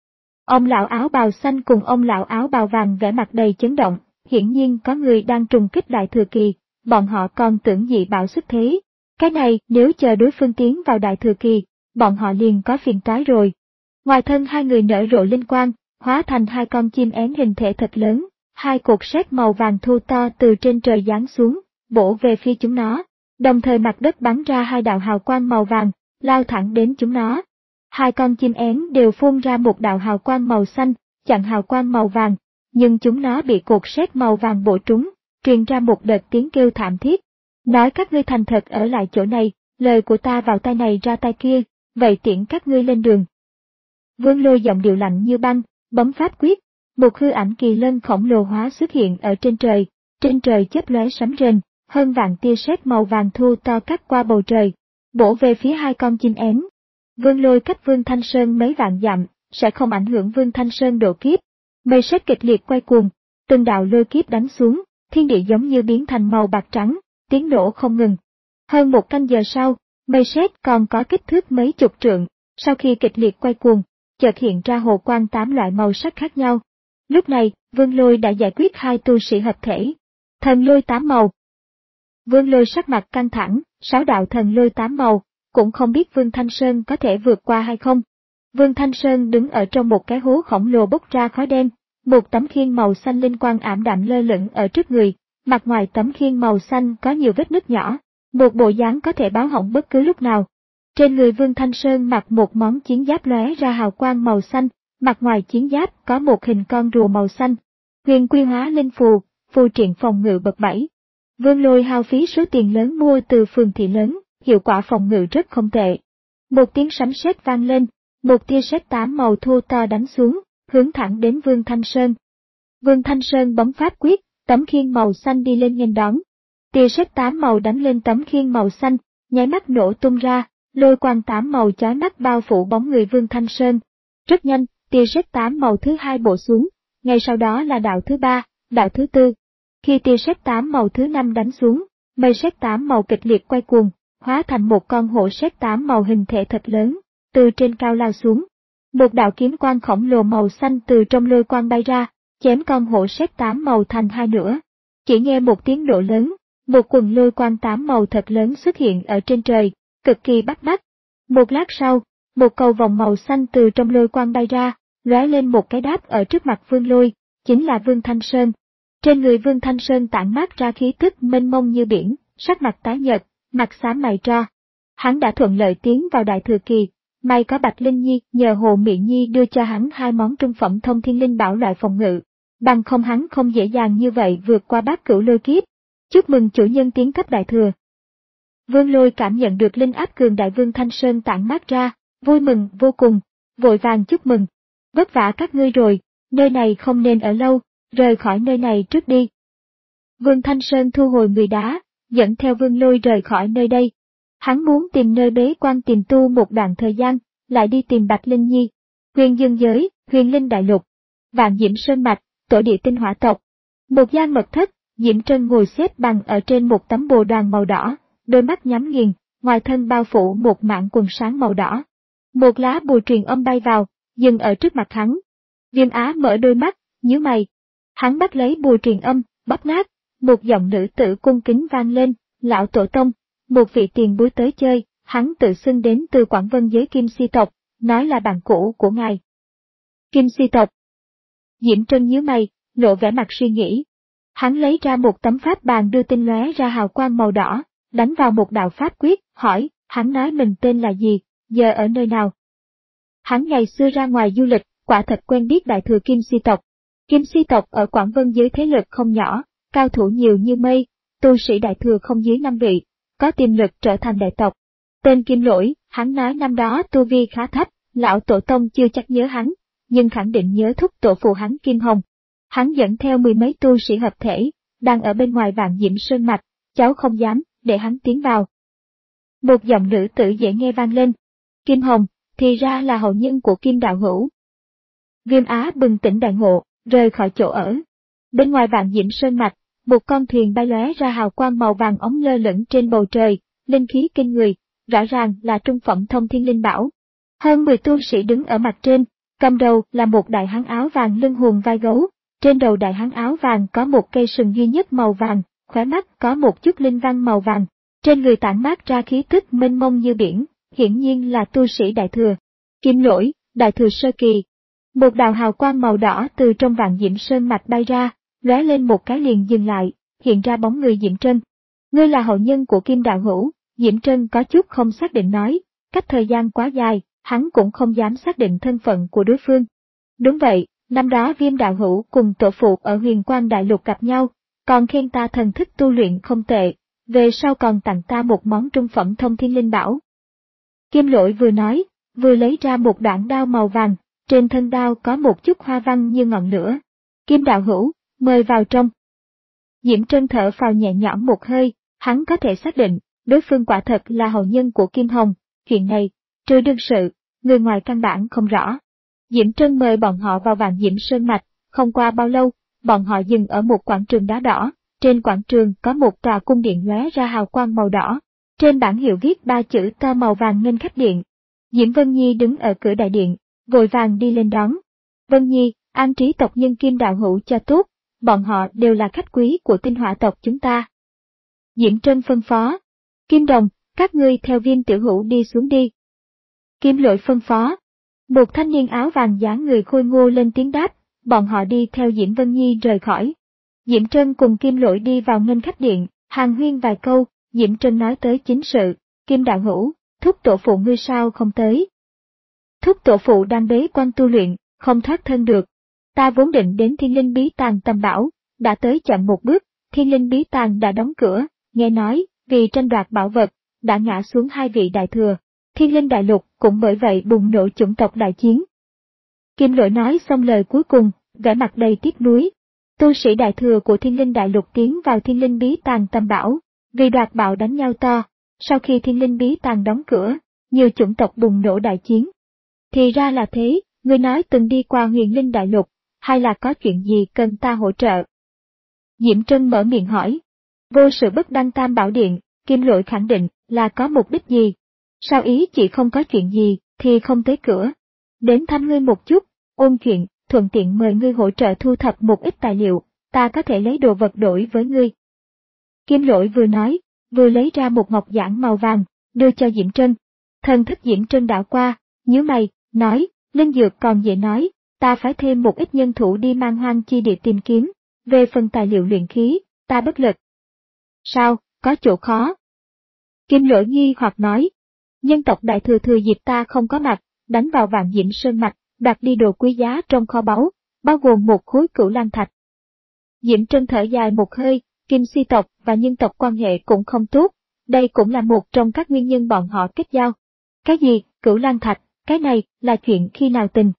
Ông lão áo bào xanh cùng ông lão áo bào vàng vẻ mặt đầy chấn động, hiển nhiên có người đang trùng kích Đại Thừa Kỳ, bọn họ còn tưởng dị bảo xuất thế. Cái này nếu chờ đối phương tiến vào Đại Thừa Kỳ, bọn họ liền có phiền toái rồi. Ngoài thân hai người nở rộ linh quang, hóa thành hai con chim én hình thể thật lớn, hai cột sét màu vàng thu to từ trên trời giáng xuống, bổ về phía chúng nó, đồng thời mặt đất bắn ra hai đạo hào quang màu vàng, lao thẳng đến chúng nó. Hai con chim én đều phun ra một đạo hào quang màu xanh, chặn hào quang màu vàng, nhưng chúng nó bị cột sét màu vàng bổ trúng, truyền ra một đợt tiếng kêu thảm thiết. Nói các ngươi thành thật ở lại chỗ này, lời của ta vào tai này ra tai kia, vậy tiễn các ngươi lên đường. Vương Lôi giọng điệu lạnh như băng, bấm pháp quyết, một hư ảnh kỳ lân khổng lồ hóa xuất hiện ở trên trời, trên trời chớp lóe sấm rền, hơn vạn tia sét màu vàng thu to cắt qua bầu trời, bổ về phía hai con chim én. Vương Lôi cách Vương Thanh Sơn mấy vạn dặm, sẽ không ảnh hưởng Vương Thanh Sơn độ kiếp. Mây sét kịch liệt quay cuồng, từng đạo lôi kiếp đánh xuống, thiên địa giống như biến thành màu bạc trắng, tiếng nổ không ngừng. Hơn một canh giờ sau, mây sét còn có kích thước mấy chục trượng, sau khi kịch liệt quay cuồng, chợt hiện ra hồ quang tám loại màu sắc khác nhau. Lúc này, Vương Lôi đã giải quyết hai tu sĩ hợp thể. Thần lôi tám màu. Vương Lôi sắc mặt căng thẳng, sáu đạo thần lôi tám màu, cũng không biết Vương Thanh Sơn có thể vượt qua hay không. Vương Thanh Sơn đứng ở trong một cái hố khổng lồ bốc ra khói đen, một tấm khiên màu xanh linh quang ảm đạm lơ lửng ở trước người, mặt ngoài tấm khiên màu xanh có nhiều vết nứt nhỏ, một bộ dáng có thể báo hỏng bất cứ lúc nào. Trên người Vương Thanh Sơn mặc một món chiến giáp lóe ra hào quang màu xanh, mặt ngoài chiến giáp có một hình con rùa màu xanh. Huyền quy hóa linh phù, phù triện phòng ngự bậc bảy. Vương Lôi hao phí số tiền lớn mua từ phường thị lớn, hiệu quả phòng ngự rất không tệ. Một tiếng sấm sét vang lên, một tia sét tám màu thô to đánh xuống, hướng thẳng đến Vương Thanh Sơn. Vương Thanh Sơn bấm pháp quyết, tấm khiên màu xanh đi lên nghênh đón. Tia sét tám màu đánh lên tấm khiên màu xanh, nháy mắt nổ tung ra, lôi quang tám màu chói mắt bao phủ bóng người Vương Thanh Sơn. Rất nhanh, tia sét tám màu thứ hai bổ xuống, ngay sau đó là đạo thứ ba, đạo thứ tư. Khi tia sét tám màu thứ năm đánh xuống, mây sét tám màu kịch liệt quay cuồng, hóa thành một con hổ sét tám màu hình thể thật lớn, từ trên cao lao xuống. Một đạo kiếm quang khổng lồ màu xanh từ trong lôi quang bay ra, chém con hổ sét tám màu thành hai nửa. Chỉ nghe một tiếng nổ lớn, một quần lôi quang tám màu thật lớn xuất hiện ở trên trời, cực kỳ bắt mắt. Một lát sau, một cầu vòng màu xanh từ trong lôi quang bay ra, lóe lên một cái đáp ở trước mặt Vương Lôi, chính là Vương Thanh Sơn. Trên người Vương Thanh Sơn tản mát ra khí tức mênh mông như biển, sắc mặt tái nhợt, mặt xám mày tro. Hắn đã thuận lợi tiến vào Đại Thừa Kỳ, may có Bạch Linh Nhi nhờ Hồ Mị Nhi đưa cho hắn hai món trung phẩm thông thiên linh bảo loại phòng ngự, bằng không hắn không dễ dàng như vậy vượt qua bát cửu lôi kiếp. Chúc mừng chủ nhân tiến cấp Đại Thừa. Vương Lôi cảm nhận được linh áp cường đại Vương Thanh Sơn tản mát ra, vui mừng vô cùng, vội vàng chúc mừng. Vất vả các ngươi rồi, nơi này không nên ở lâu, rời khỏi nơi này trước đi. Vương Thanh Sơn thu hồi người đá, dẫn theo Vương Lôi rời khỏi nơi đây. Hắn muốn tìm nơi bế quan tìm tu một đoạn thời gian, lại đi tìm Bạch Linh Nhi. Huyền Dương Giới, Huyền Linh Đại Lục, Vạn Diễm Sơn Mạch, Tổ địa tinh hỏa tộc. Một gian mật thất, Diễm Trân ngồi xếp bằng ở trên một tấm bồ đoàn màu đỏ, đôi mắt nhắm nghiền, ngoài thân bao phủ một mảng quần sáng màu đỏ. Một lá bùa truyền âm bay vào, dừng ở trước mặt hắn. Viêm Á mở đôi mắt, nhíu mày. Hắn bắt lấy bùa truyền âm, bóp nát, một giọng nữ tử cung kính vang lên, lão tổ tông, một vị tiền bối tới chơi, hắn tự xưng đến từ Quảng Vân giới Kim Si tộc, nói là bạn cũ của ngài. Kim Si tộc. Diễm Trân nhíu mày, lộ vẻ mặt suy nghĩ. Hắn lấy ra một tấm pháp bàn đưa tinh lóe ra hào quang màu đỏ, đánh vào một đạo pháp quyết, hỏi, hắn nói mình tên là gì, giờ ở nơi nào. Hắn ngày xưa ra ngoài du lịch, quả thật quen biết Đại Thừa Kim Si tộc. Kim Si tộc ở Quảng Vân giới thế lực không nhỏ, cao thủ nhiều như mây, tu sĩ Đại Thừa không dưới năm vị, có tiềm lực trở thành đại tộc. Tên Kim Lỗi, hắn nói năm đó tu vi khá thấp, lão tổ tông chưa chắc nhớ hắn, nhưng khẳng định nhớ thúc tổ phụ hắn Kim Hồng. Hắn dẫn theo mười mấy tu sĩ hợp thể, đang ở bên ngoài Vạn Diễm Sơn Mạch, cháu không dám, để hắn tiến vào. Một giọng nữ tử dễ nghe vang lên. Kim Hồng, thì ra là hậu nhân của Kim Đạo Hữu. Viêm Á bừng tỉnh đại ngộ, rời khỏi chỗ ở. Bên ngoài Vạn Diễm Sơn Mạch, một con thuyền bay lóe ra hào quang màu vàng ống lơ lửng trên bầu trời, linh khí kinh người, rõ ràng là trung phẩm thông thiên linh bảo. Hơn mười tu sĩ đứng ở mặt trên, cầm đầu là một đại hán áo vàng lưng hùm vai gấu, trên đầu đại hán áo vàng có một cây sừng duy nhất màu vàng, khóe mắt có một chút linh văn màu vàng, trên người tản mát ra khí tức mênh mông như biển, hiển nhiên là tu sĩ Đại Thừa. Kim Lỗi, Đại Thừa sơ kỳ. Một đạo hào quang màu đỏ từ trong Vạn Diễm Sơn Mạch bay ra, lóe lên một cái liền dừng lại, hiện ra bóng người Diễm Trân. Ngươi là hậu nhân của Kim Đạo Hữu, Diễm Trân có chút không xác định nói, cách thời gian quá dài, hắn cũng không dám xác định thân phận của đối phương. Đúng vậy, năm đó Viêm Đạo Hữu cùng tổ phụ ở Huyền Quang Đại Lục gặp nhau, còn khen ta thần thức tu luyện không tệ, về sau còn tặng ta một món trung phẩm thông thiên linh bảo. Kim Lỗi vừa nói, vừa lấy ra một đoạn đao màu vàng, trên thân đao có một chút hoa văn như ngọn lửa. Kim Đạo Hữu, mời vào trong. Diễm Trân thở phào nhẹ nhõm một hơi, hắn có thể xác định, đối phương quả thật là hậu nhân của Kim Hồng, chuyện này, trừ đương sự, người ngoài căn bản không rõ. Diễm Trân mời bọn họ vào Vạn Diễm Sơn Mạch, không qua bao lâu, bọn họ dừng ở một quảng trường đá đỏ, trên quảng trường có một tòa cung điện lóe ra hào quang màu đỏ, trên bảng hiệu viết ba chữ to màu vàng nghênh khách điện. Diễm Vân Nhi đứng ở cửa đại điện, vội vàng đi lên đón. Vân Nhi, an trí tộc nhân Kim Đạo Hữu cho tốt, bọn họ đều là khách quý của tinh hỏa tộc chúng ta. Diễm Trân phân phó. Kim Đồng, các ngươi theo Viêm Tiểu Hữu đi xuống đi. Kim Lỗi phân phó. Một thanh niên áo vàng dáng người khôi ngô lên tiếng đáp, bọn họ đi theo Diễm Vân Nhi rời khỏi. Diễm Trân cùng Kim Lỗi đi vào nghênh khách điện, hàn huyên vài câu, Diễm Trân nói tới chính sự, Kim đạo hữu, thúc tổ phụ ngươi sao không tới? Thúc tổ phụ đang bế quan tu luyện, không thoát thân được. Ta vốn định đến Thiên Linh Bí Tàng tầm bảo, đã tới chậm một bước, Thiên Linh Bí Tàng đã đóng cửa, nghe nói, vì tranh đoạt bảo vật, đã ngã xuống hai vị đại thừa. Thiên Linh Đại Lục cũng bởi vậy bùng nổ chủng tộc đại chiến. Kim Lỗi nói xong lời cuối cùng, vẻ mặt đầy tiếc nuối. Tu sĩ đại thừa của Thiên Linh Đại Lục tiến vào Thiên Linh Bí Tàng tầm bảo, vì đoạt bảo đánh nhau to. Sau khi Thiên Linh Bí Tàng đóng cửa, nhiều chủng tộc bùng nổ đại chiến. Thì ra là thế, ngươi nói từng đi qua Huyền Linh Đại Lục, hay là có chuyện gì cần ta hỗ trợ? Diễm Trân mở miệng hỏi. Vô sự bất đăng tam bảo điện, Kim Lỗi khẳng định là có mục đích gì? Sao ý chị không có chuyện gì, thì không tới cửa. Đến thăm ngươi một chút, ôn chuyện, thuận tiện mời ngươi hỗ trợ thu thập một ít tài liệu, ta có thể lấy đồ vật đổi với ngươi. Kim Lỗi vừa nói, vừa lấy ra một ngọc giản màu vàng, đưa cho Diễm Trân. Thần thức Diễm Trân đảo qua, nhíu mày, nói, linh dược còn dễ nói, ta phải thêm một ít nhân thủ đi Man Hoang chi địa tìm kiếm, về phần tài liệu luyện khí, ta bất lực. Sao, có chỗ khó? Kim Lỗi nghi hoặc nói, nhân tộc đại thừa thừa dịp ta không có mặt, đánh vào Vạn Diễm Sơn Mạch, đoạt đi đồ quý giá trong kho báu, bao gồm một khối Cửu Lang Thạch. Diễm Trân thở dài một hơi, Kim Si tộc và nhân tộc quan hệ cũng không tốt, đây cũng là một trong các nguyên nhân bọn họ kết giao. Cái gì, Cửu Lang Thạch, cái này là chuyện khi nào tình?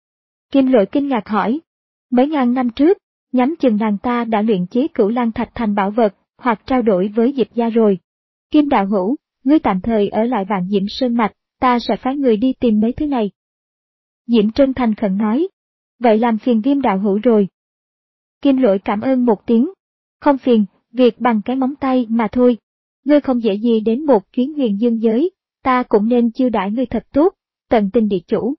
Kim Lỗi kinh ngạc hỏi, mấy ngàn năm trước, nhắm chừng nàng ta đã luyện chế Cửu Lang Thạch thành bảo vật, hoặc trao đổi với Diệp gia rồi. Kim đạo hữu, ngươi tạm thời ở lại Vạn Diễm Sơn Mạch, ta sẽ phái người đi tìm mấy thứ này. Diễm Trân thành khẩn nói, vậy làm phiền Kim đạo hữu rồi. Kim Lỗi cảm ơn một tiếng, không phiền, việc bằng cái móng tay mà thôi. Ngươi không dễ gì đến một chuyến huyền dương giới, ta cũng nên chiêu đãi ngươi thật tốt, tận tình địa chủ.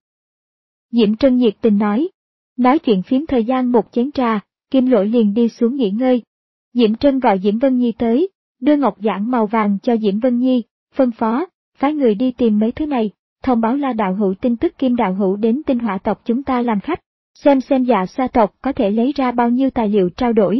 Diễm Trân nhiệt tình nói, nói chuyện phím thời gian một chén trà, Kim Lỗi liền đi xuống nghỉ ngơi. Diễm Trân gọi Diễm Vân Nhi tới, đưa ngọc giản màu vàng cho Diễm Vân Nhi, phân phó, phái người đi tìm mấy thứ này, thông báo La đạo hữu tin tức Kim đạo hữu đến Tinh Hỏa tộc chúng ta làm khách, xem xem Dạ Xoa tộc có thể lấy ra bao nhiêu tài liệu trao đổi.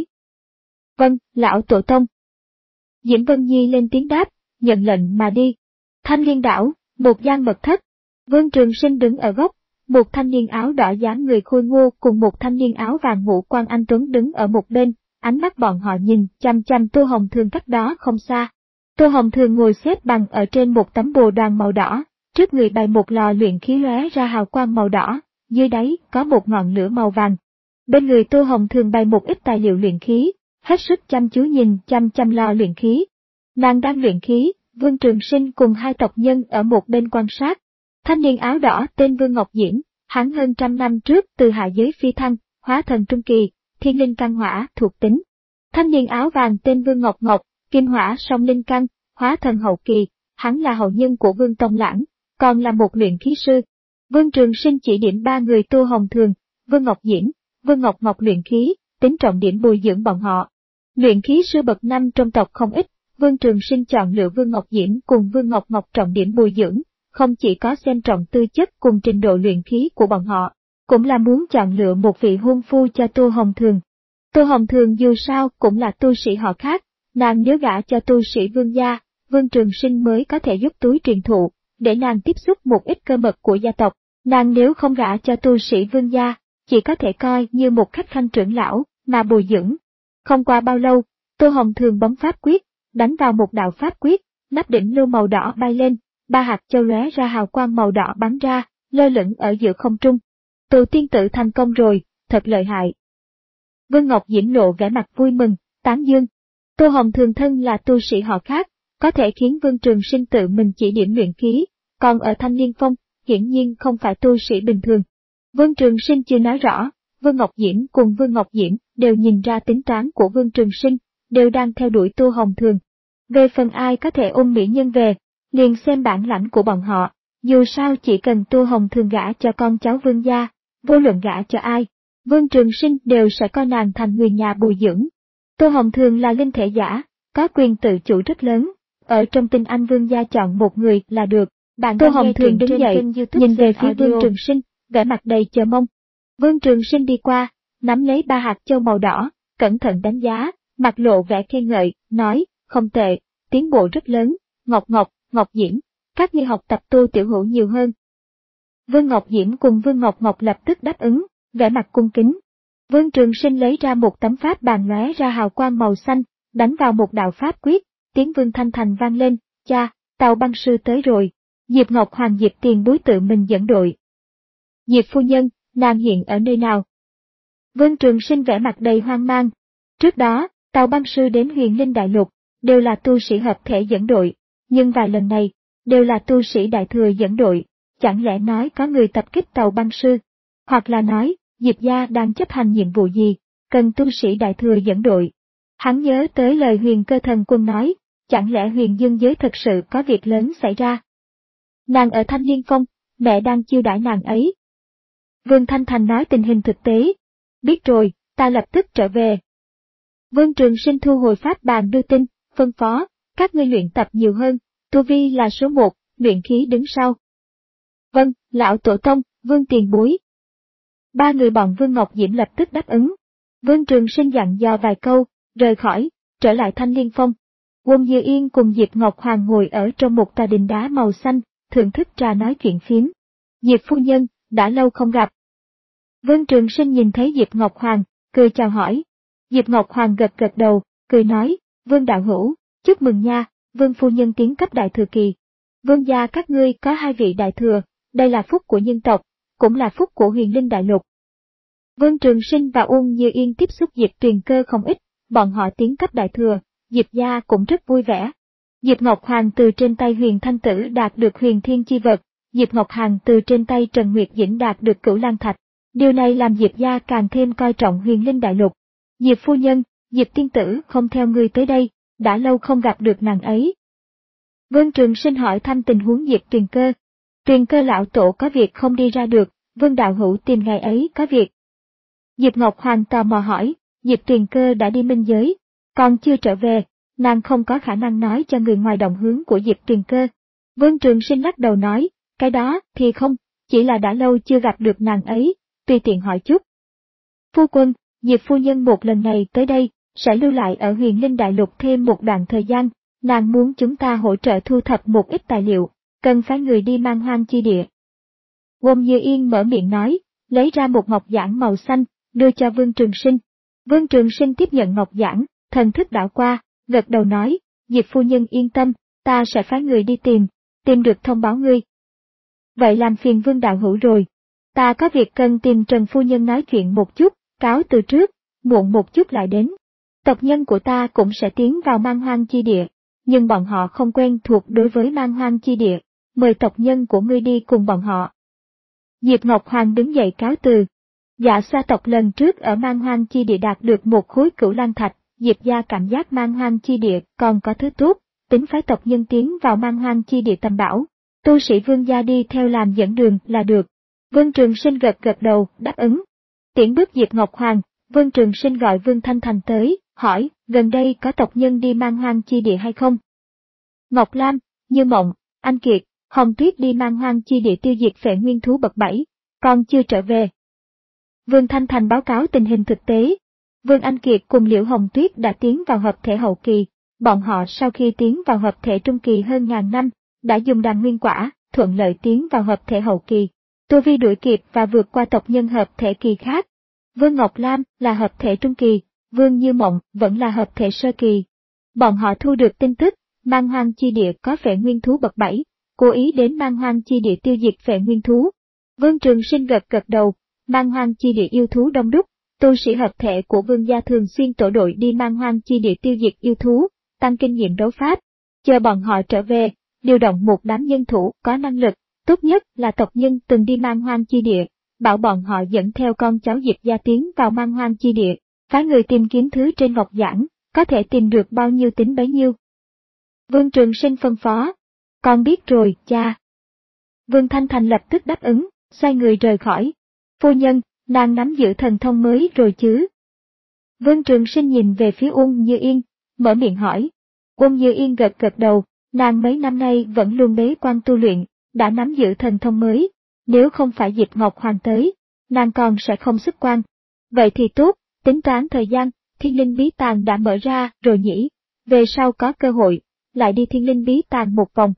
Vâng, lão tổ tông. Diễm Vân Nhi lên tiếng đáp, nhận lệnh mà đi. Thanh Liên đảo, một gian mật thất. Vương Trường Sinh đứng ở góc, một thanh niên áo đỏ dáng người khôi ngô cùng một thanh niên áo vàng ngũ quan anh tuấn đứng ở một bên, ánh mắt bọn họ nhìn chăm chăm Tô Hồng Thường cách đó không xa. Tô Hồng Thường ngồi xếp bằng ở trên một tấm bồ đoàn màu đỏ, trước người bày một lò luyện khí lóe ra hào quang màu đỏ, dưới đáy có một ngọn lửa màu vàng. Bên người Tô Hồng Thường bày một ít tài liệu luyện khí, hết sức chăm chú nhìn chăm chăm lò luyện khí. Nàng đang luyện khí, Vương Trường Sinh cùng hai tộc nhân ở một bên quan sát. Thanh niên áo đỏ tên Vương Ngọc Diễn, hắn hơn trăm năm trước từ hạ giới phi thăng, hóa thần trung kỳ, thiên linh căn hỏa thuộc tính. Thanh niên áo vàng tên Vương Ngọc Ngọc, kim hỏa song linh căn, hóa thần hậu kỳ, hắn là hậu nhân của Vương Tông Lãng, còn là một luyện khí sư. Vương Trường Sinh chỉ điểm ba người Tô Hồng Thường, Vương Ngọc Diễn, Vương Ngọc Ngọc luyện khí, tính trọng điểm bồi dưỡng bọn họ. Luyện khí sư bậc năm trong tộc không ít, Vương Trường Sinh chọn lựa Vương Ngọc Diễn cùng Vương Ngọc Ngọc trọng điểm bồi dưỡng, không chỉ có xem trọng tư chất cùng trình độ luyện khí của bọn họ, cũng là muốn chọn lựa một vị hôn phu cho Tô Hồng Thường. Tô Hồng Thường dù sao cũng là tu sĩ họ khác, nàng nếu gả cho tu sĩ Vương gia, Vương Trường Sinh mới có thể giúp túi truyền thụ, để nàng tiếp xúc một ít cơ mật của gia tộc. Nàng nếu không gả cho tu sĩ Vương gia, chỉ có thể coi như một khách khanh trưởng lão mà bồi dưỡng. Không qua bao lâu, Tô Hồng Thường bấm pháp quyết, đánh vào một đạo pháp quyết, nắp đỉnh lưu màu đỏ bay lên, ba hạt châu lóe ra hào quang màu đỏ bắn ra, lơ lửng ở giữa không trung. Tù tiên tự thành công rồi, thật lợi hại. Vương Ngọc Diễn lộ vẻ mặt vui mừng, tán dương. Tô Hồng Thường thân là tu sĩ họ khác, có thể khiến Vương Trường Sinh tự mình chỉ điểm luyện khí, còn ở Thanh Niên Phong, hiển nhiên không phải tu sĩ bình thường. Vương Trường Sinh chưa nói rõ, Vương Ngọc Diễn cùng Vương Ngọc Diễm đều nhìn ra tính toán của Vương Trường Sinh, đều đang theo đuổi Tô Hồng Thường. Về phần ai có thể ôm mỹ nhân về, liền xem bản lãnh của bọn họ, dù sao chỉ cần Tô Hồng Thường gả cho con cháu Vương gia, vô luận gả cho ai, Vương Trường Sinh đều sẽ coi nàng thành người nhà bồi dưỡng. Tô Hồng Thường là linh thể giả, có quyền tự chủ rất lớn, ở trong Tinh Anh Vương gia chọn một người là được. Bạn Tô Hồng Thường đứng dậy, nhìn về phía Vương Trường Sinh, vẻ mặt đầy chờ mong. Vương Trường Sinh đi qua, nắm lấy ba hạt châu màu đỏ, cẩn thận đánh giá, mặt lộ vẻ khen ngợi, nói, không tệ, tiến bộ rất lớn, Ngọc Ngọc, Ngọc Diễm, các ngươi học tập Tô tiểu hữu nhiều hơn. Vương Ngọc Diễm cùng Vương Ngọc Ngọc lập tức đáp ứng, vẻ mặt cung kính. Vương Trường Sinh lấy ra một tấm pháp bàn lóe ra hào quang màu xanh, đánh vào một đạo pháp quyết, tiếng Vương Thanh Thành vang lên, cha, Tào Băng Sư tới rồi. Diệp Ngọc Hoàng Diệp Tiền Bối tự mình dẫn đội. Diệp phu nhân, nàng hiện ở nơi nào? Vương Trường Sinh vẻ mặt đầy hoang mang. Trước đó, Tào Băng Sư đến Huyền Linh Đại Lục, đều là tu sĩ hợp thể dẫn đội, nhưng vài lần này, đều là tu sĩ đại thừa dẫn đội, chẳng lẽ nói có người tập kích Tào Băng Sư? Hoặc là nói, Diệp gia đang chấp hành nhiệm vụ gì, cần tu sĩ đại thừa dẫn đội. Hắn nhớ tới lời Huyền Cơ Thần Quân nói, chẳng lẽ Huyền Dương giới thật sự có việc lớn xảy ra? Nàng ở Thanh Liên Phong, mẹ đang chiêu đãi nàng ấy. Vương Thanh Thành nói tình hình thực tế. Biết rồi, ta lập tức trở về. Vương Trường Sinh thu hồi pháp bàn đưa tin, phân phó, các ngươi luyện tập nhiều hơn, tu vi là số một, luyện khí đứng sau. Vâng, lão tổ tông, Vương tiền bối. Ba người bọn Vương Ngọc Diễm lập tức đáp ứng. Vương Trường Sinh dặn dò vài câu, rời khỏi, trở lại Thanh Liên Phong. Quân Như Yên cùng Diệp Ngọc Hoàng ngồi ở trong một tòa đình đá màu xanh, thưởng thức trà nói chuyện phiếm. Diệp phu nhân, đã lâu không gặp. Vương Trường Sinh nhìn thấy Diệp Ngọc Hoàng, cười chào hỏi. Diệp Ngọc Hoàng gật gật đầu, cười nói, Vương đạo hữu, chúc mừng nha, Vương phu nhân tiến cấp đại thừa kỳ. Vương gia các ngươi có hai vị đại thừa, đây là phúc của nhân tộc, cũng là phúc của Huyền Linh Đại Lục. Vương Trường Sinh và Uông Như Yên tiếp xúc Diệp Tuyền Cơ không ít, bọn họ tiến cấp đại thừa, Diệp gia cũng rất vui vẻ. Diệp Ngọc Hoàng từ trên tay Huyền Thanh Tử đạt được Huyền Thiên chi vật, Diệp Ngọc Hàn từ trên tay Trần Nguyệt Dĩnh đạt được Cửu Lang Thạch. Điều này làm Diệp gia càng thêm coi trọng Huyền Linh Đại Lục. Diệp phu nhân, Diệp tiên tử không theo ngươi tới đây, đã lâu không gặp được nàng ấy. Vương Trường Sinh hỏi thăm tình huống Diệp Tuyền Cơ. Tuyền Cơ lão tổ có việc không đi ra được, Vương đạo hữu tìm ngày ấy có việc. Diệp Ngọc Hoàng tò mò hỏi, Diệp Tuyền Cơ đã đi minh giới, còn chưa trở về, nàng không có khả năng nói cho người ngoài động hướng của Diệp Tuyền Cơ. Vương Trường Sinh lắc đầu nói, cái đó thì không, chỉ là đã lâu chưa gặp được nàng ấy, tùy tiện hỏi chút. Phu quân, Diệp phu nhân một lần này tới đây, sẽ lưu lại ở Huyền Linh Đại Lục thêm một đoạn thời gian, nàng muốn chúng ta hỗ trợ thu thập một ít tài liệu, cần phải người đi Man Hoang chi địa. Uông Như Yên mở miệng nói, lấy ra một ngọc giản màu xanh, đưa cho Vương Trường Sinh. Vương Trường Sinh tiếp nhận ngọc giản, thần thức đảo qua, gật đầu nói, Diệp phu nhân yên tâm, ta sẽ phái người đi tìm, tìm được thông báo ngươi. Vậy làm phiền Vương đạo hữu rồi, ta có việc cần tìm Trần phu nhân nói chuyện một chút, cáo từ trước, muộn một chút lại đến. Tộc nhân của ta cũng sẽ tiến vào Man Hoang chi địa, nhưng bọn họ không quen thuộc đối với Man Hoang chi địa, mời tộc nhân của ngươi đi cùng bọn họ. Diệp Ngọc Hoàng đứng dậy cáo từ. Dạ Xoa tộc lần trước ở Man Hoang chi địa đạt được một khối Cửu Lang Thạch, Diệp gia cảm giác Man Hoang chi địa còn có thứ tốt, tính phái tộc nhân tiến vào Man Hoang chi địa tầm bảo, tu sĩ Vương gia đi theo làm dẫn đường là được. Vương Trường Sinh gật gật đầu, đáp ứng. Tiễn bước Diệp Ngọc Hoàng, Vương Trường Sinh gọi Vương Thanh Thành tới, hỏi, gần đây có tộc nhân đi Man Hoang chi địa hay không? Ngọc Lam, Như Mộng, Anh Kiệt, Hồng Tuyết đi Man Hoang chi địa tiêu diệt phệ nguyên thú bậc bảy, còn chưa trở về. Vương Thanh Thành báo cáo tình hình thực tế. Vương Anh Kiệt cùng Liễu Hồng Tuyết đã tiến vào hợp thể hậu kỳ, bọn họ sau khi tiến vào hợp thể trung kỳ hơn ngàn năm, đã dùng đàn nguyên quả, thuận lợi tiến vào hợp thể hậu kỳ. Tu vi đuổi kịp và vượt qua tộc nhân hợp thể kỳ khác. Vương Ngọc Lam là hợp thể trung kỳ, Vương Như Mộng vẫn là hợp thể sơ kỳ. Bọn họ thu được tin tức, Man Hoang chi địa có phệ nguyên thú bậc bảy, cố ý đến Man Hoang chi địa tiêu diệt phệ nguyên thú. Vương Trường Sinh gật gật đầu, Man Hoang chi địa yêu thú đông đúc, tu sĩ hợp thể của Vương gia thường xuyên tổ đội đi Man Hoang chi địa tiêu diệt yêu thú, tăng kinh nghiệm đấu pháp. Chờ bọn họ trở về, điều động một đám nhân thủ có năng lực, tốt nhất là tộc nhân từng đi Man Hoang chi địa, bảo bọn họ dẫn theo con cháu Diệp gia tiến vào Man Hoang chi địa, phái người tìm kiếm thứ trên ngọc giản, có thể tìm được bao nhiêu tính bấy nhiêu. Vương Trường Sinh phân phó, con biết rồi, cha. Vương Thanh Thành lập tức đáp ứng, xoay người rời khỏi. Phu nhân, nàng nắm giữ thần thông mới rồi chứ? Vương Trường Sinh nhìn về phía Uông Như Yên, mở miệng hỏi. Uông Như Yên gật gật đầu, nàng mấy năm nay vẫn luôn bế quan tu luyện, đã nắm giữ thần thông mới, nếu không phải Diệp Ngọc Hoàng tới, nàng còn sẽ không xuất quan. Vậy thì tốt, tính toán thời gian, Thiên Linh Bí Tàng đã mở ra rồi nhỉ, về sau có cơ hội, lại đi Thiên Linh Bí Tàng một vòng.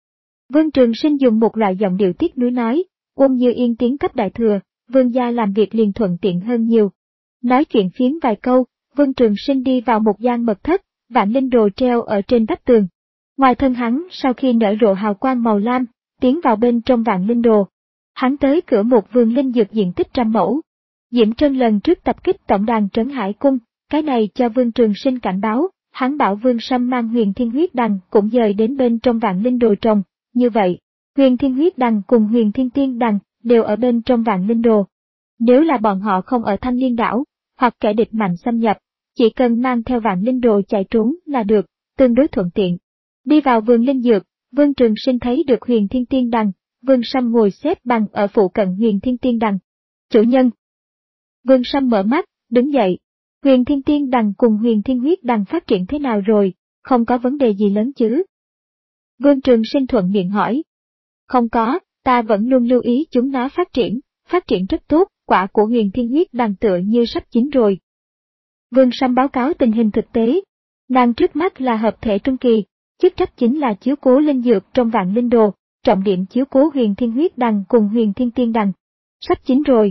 Vương Trường Sinh dùng một loại giọng điệu tiếc nuối nói, Uông Như Yên tiến cấp đại thừa, Vương gia làm việc liền thuận tiện hơn nhiều. Nói chuyện phiếm vài câu, Vương Trường Sinh đi vào một gian mật thất, vạn linh đồ treo ở trên vách tường. Ngoài thân hắn sau khi nở rộ hào quang màu lam, tiến vào bên trong vạn linh đồ. Hắn tới cửa một vườn linh dược diện tích trăm mẫu. Diễm Trân lần trước tập kích tổng đàn Trấn Hải Cung, cái này cho Vương Trường Sinh cảnh báo, hắn bảo Vương Sâm mang Huyền Thiên Huyết Đằng cũng dời đến bên trong vạn linh đồ trồng, như vậy, Huyền Thiên Huyết Đằng cùng Huyền Thiên Tiên Đằng đều ở bên trong vạn linh đồ. Nếu là bọn họ không ở Thanh Liên đảo, hoặc kẻ địch mạnh xâm nhập, chỉ cần mang theo vạn linh đồ chạy trốn là được, tương đối thuận tiện. Đi vào vườn linh dược, Vương Trường Sinh thấy được Huyền Thiên Tiên Đằng, Vương Sâm ngồi xếp bằng ở phụ cận Huyền Thiên Tiên Đằng. Chủ nhân. Vương Sâm mở mắt, đứng dậy. Huyền Thiên Tiên Đằng cùng Huyền Thiên Huyết Đằng phát triển thế nào rồi, không có vấn đề gì lớn chứ? Vương Trường Sinh thuận miệng hỏi. Không có, ta vẫn luôn lưu ý chúng nó phát triển, phát triển rất tốt, quả của Huyền Thiên Huyết Đằng tựa như sắp chín rồi. Vương Sâm báo cáo tình hình thực tế. Nàng trước mắt là hợp thể trung kỳ, chức trách chính là chiếu cố linh dược trong vạn linh đồ, trọng điểm chiếu cố Huyền Thiên Huyết Đằng cùng Huyền Thiên Tiên Đằng. Sắp chín rồi.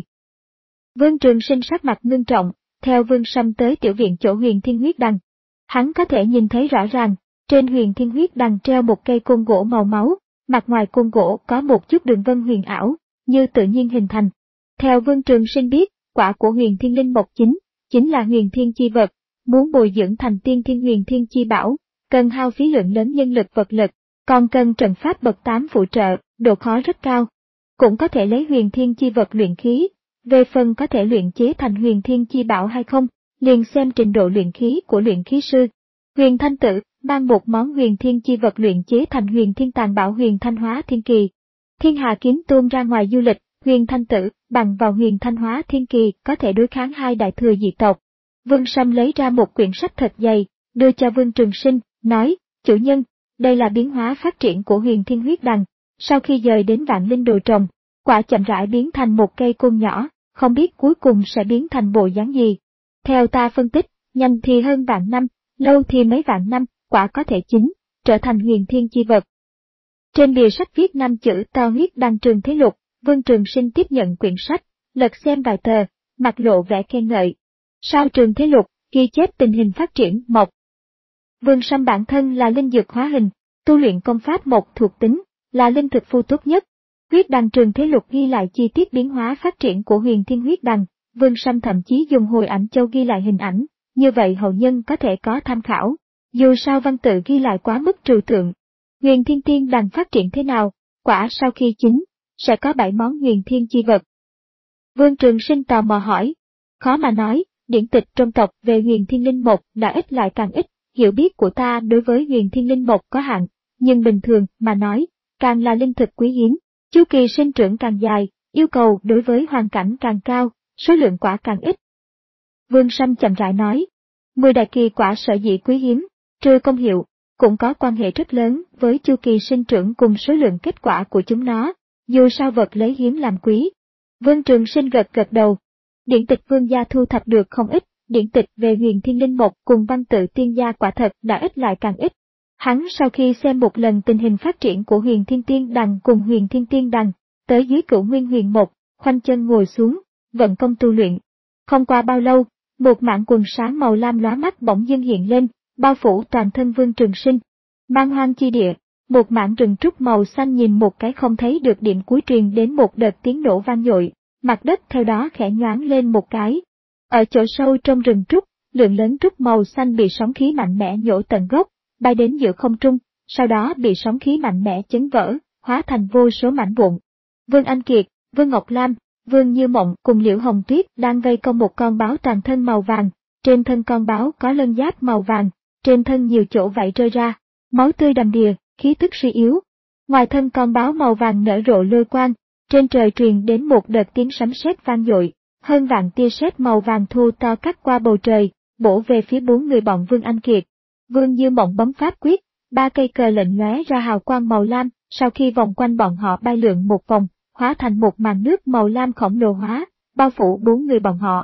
Vương Trường Sinh sắc mặt ngưng trọng, theo Vương Sâm tới tiểu viện chỗ Huyền Thiên Huyết Đằng. Hắn có thể nhìn thấy rõ ràng, trên Huyền Thiên Huyết Đằng treo một cây côn gỗ màu máu, mặt ngoài côn gỗ có một chút đường vân huyền ảo, như tự nhiên hình thành. Theo Vương Trường Sinh biết, quả của Huyền Thiên Linh Mộc chính, chính là Huyền Thiên chi vật, muốn bồi dưỡng thành tiên thiên Huyền Thiên chi bảo, cần hao phí lượng lớn nhân lực vật lực, còn cần trận pháp bậc tám phụ trợ, độ khó rất cao. Cũng có thể lấy Huyền Thiên chi vật luyện khí, về phần có thể luyện chế thành Huyền Thiên chi bảo hay không, liền xem trình độ luyện khí của luyện khí sư. Huyền Thanh Tử mang một món Huyền Thiên chi vật luyện chế thành Huyền Thiên Tàn Bảo Huyền Thanh Hóa Thiên Kỳ. Thiên Hà Kiếm Tôn ra ngoài du lịch, Huyền Thanh Tử bằng vào Huyền Thanh Hóa Thiên Kỳ có thể đối kháng hai đại thừa dị tộc. Vương Sâm lấy ra một quyển sách thật dày, đưa cho Vương Trường Sinh, nói, chủ nhân, đây là biến hóa phát triển của Huyền Thiên Huyết Đằng, sau khi dời đến vạn linh đồ trồng, quả chậm rãi biến thành một cây côn nhỏ, không biết cuối cùng sẽ biến thành bộ dáng gì. Theo ta phân tích, nhanh thì hơn vạn năm, lâu thì mấy vạn năm, quả có thể chín, trở thành Huyền Thiên chi vật. Trên bìa sách viết năm chữ to Huyết Đằng Trường Thế Lục, Vương Trường Sinh tiếp nhận quyển sách, lật xem vài tờ, mặt lộ vẻ khen ngợi. Sau Trường Thế Lục, ghi chép tình hình phát triển mộc. Vương Sâm bản thân là linh dược hóa hình, tu luyện công pháp mộc thuộc tính, là linh thực phu tốt nhất. Huyết Đằng Trường Thế Lục ghi lại chi tiết biến hóa phát triển của Huyền Thiên Huyết Đằng, Vương Sâm thậm chí dùng hồi ảnh châu ghi lại hình ảnh, như vậy hậu nhân có thể có tham khảo. Dù sao văn tự ghi lại quá mức trừu tượng. Huyền Thiên Tiên Đằng phát triển thế nào, quả sau khi chín, sẽ có bảy món Huyền Thiên chi vật. Vương Trường Sinh tò mò hỏi. Khó mà nói, điển tịch trong tộc về Huyền Thiên Linh Mộc đã ít lại càng ít, hiểu biết của ta đối với Huyền Thiên Linh Mộc có hạn, nhưng bình thường mà nói, càng là linh thực quý hiếm, chu kỳ sinh trưởng càng dài, yêu cầu đối với hoàn cảnh càng cao, số lượng quả càng ít. Vương Sâm chậm rãi nói, mười đại kỳ quả sở dĩ quý hiếm, trừ công hiệu, cũng có quan hệ rất lớn với chu kỳ sinh trưởng cùng số lượng kết quả của chúng nó, dù sao vật lấy hiếm làm quý. Vương Trường Sinh gật gật đầu. Điển tịch Vương gia thu thập được không ít, điển tịch về Huyền Thiên Linh Mộc cùng văn tự tiên gia quả thật đã ít lại càng ít. Hắn sau khi xem một lần tình hình phát triển của Huyền Thiên Tiên Đằng cùng Huyền Thiên Tiên Đằng, tới dưới Cửu Nguyên Huyền Mộc, khoanh chân ngồi xuống, vận công tu luyện. Không qua bao lâu, một mảng quần sáng màu lam lóa mắt bỗng dưng hiện lên, bao phủ toàn thân Vương Trường Sinh. Man hoang chi địa, một mảng rừng trúc màu xanh nhìn một cái không thấy được điểm cuối truyền đến một đợt tiếng nổ vang dội, mặt đất theo đó khẽ nhoáng lên một cái. Ở chỗ sâu trong rừng trúc, lượng lớn trúc màu xanh bị sóng khí mạnh mẽ nhổ tận gốc, bay đến giữa không trung, sau đó bị sóng khí mạnh mẽ chấn vỡ, hóa thành vô số mảnh vụn. Vương Anh Kiệt, Vương Ngọc Lam, Vương Như Mộng cùng Liễu Hồng Tuyết đang vây công một con báo toàn thân màu vàng, trên thân con báo có lân giáp màu vàng, trên thân nhiều chỗ vảy rơi ra, máu tươi đầm đìa, khí tức suy yếu. Ngoài thân con báo màu vàng nở rộ lôi quang, trên trời truyền đến một đợt tiếng sấm sét vang dội, hơn vạn tia sét màu vàng thu to cắt qua bầu trời, bổ về phía bốn người bọn Vương Anh Kiệt. Vương Như Mộng bấm pháp quyết, ba cây cờ lệnh lóe ra hào quang màu lam, sau khi vòng quanh bọn họ bay lượn một vòng, hóa thành một màn nước màu lam khổng lồ hóa, bao phủ bốn người bọn họ.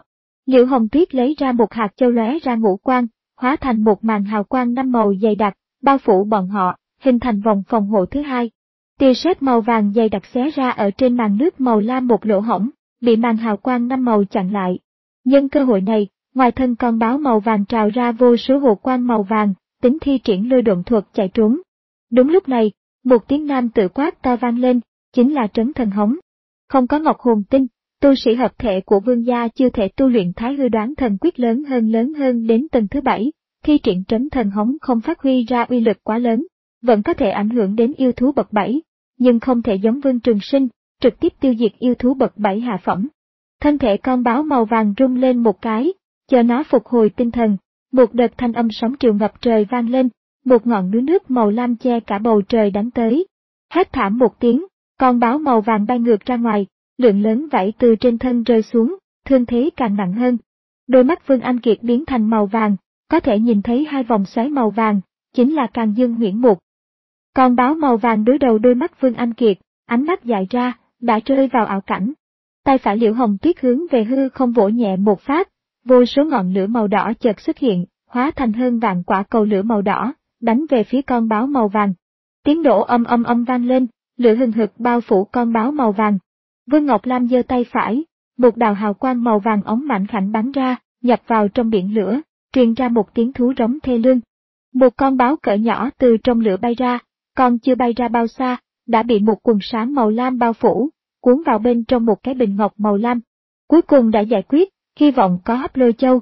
Liễu Hồng Tuyết lấy ra một hạt châu lóe ra ngũ quang, hóa thành một màn hào quang năm màu dày đặc, bao phủ bọn họ, hình thành vòng phòng hộ thứ hai. Tia sét màu vàng dày đặc xé ra ở trên màn nước màu lam một lỗ hổng, bị màn hào quang năm màu chặn lại. Nhân cơ hội này, ngoài thân con báo màu vàng trào ra vô số hồ quang màu vàng, tính thi triển lôi độn thuật chạy trốn. Đúng lúc này, một tiếng nam tự quát to vang lên, chính là Trấn Thần Hống. Không có Ngọc Hồn Tinh, tu sĩ hợp thể của Vương gia chưa thể tu luyện Thái Hư Đoán Thần Quyết lớn hơn lớn hơn đến tầng thứ bảy, thi triển Trấn Thần Hống không phát huy ra uy lực quá lớn, vẫn có thể ảnh hưởng đến yêu thú bậc bảy, nhưng không thể giống Vương Trường Sinh, trực tiếp tiêu diệt yêu thú bậc bảy hạ phẩm. Thân thể con báo màu vàng rung lên một cái, chờ nó phục hồi tinh thần, một đợt thanh âm sóng triều ngập trời vang lên, một ngọn núi nước màu lam che cả bầu trời đánh tới. Hét thảm một tiếng, con báo màu vàng bay ngược ra ngoài, lượng lớn vảy từ trên thân rơi xuống, thương thế càng nặng hơn. Đôi mắt Vương Anh Kiệt biến thành màu vàng, có thể nhìn thấy hai vòng xoáy màu vàng, chính là Càn Dương Huyễn Mục. Con báo màu vàng đối đầu đôi mắt Vương Anh Kiệt, ánh mắt dại ra, đã rơi vào ảo cảnh. Tay phải Liễu Hồng Tuyết hướng về hư không vỗ nhẹ một phát, vô số ngọn lửa màu đỏ chợt xuất hiện, hóa thành hơn vạn quả cầu lửa màu đỏ, đánh về phía con báo màu vàng. Tiếng nổ âm âm âm vang lên, lửa hừng hực bao phủ con báo màu vàng. Vương Ngọc Lam giơ tay phải, một đạo hào quang màu vàng óng mảnh khảnh bắn ra, nhập vào trong biển lửa, truyền ra một tiếng thú rống thê lương. Một con báo cỡ nhỏ từ trong lửa bay ra, còn chưa bay ra bao xa, đã bị một quần sáng màu lam bao phủ, cuốn vào bên trong một cái bình ngọc màu lam. Cuối cùng đã giải quyết, hy vọng có Hấp Lôi Châu.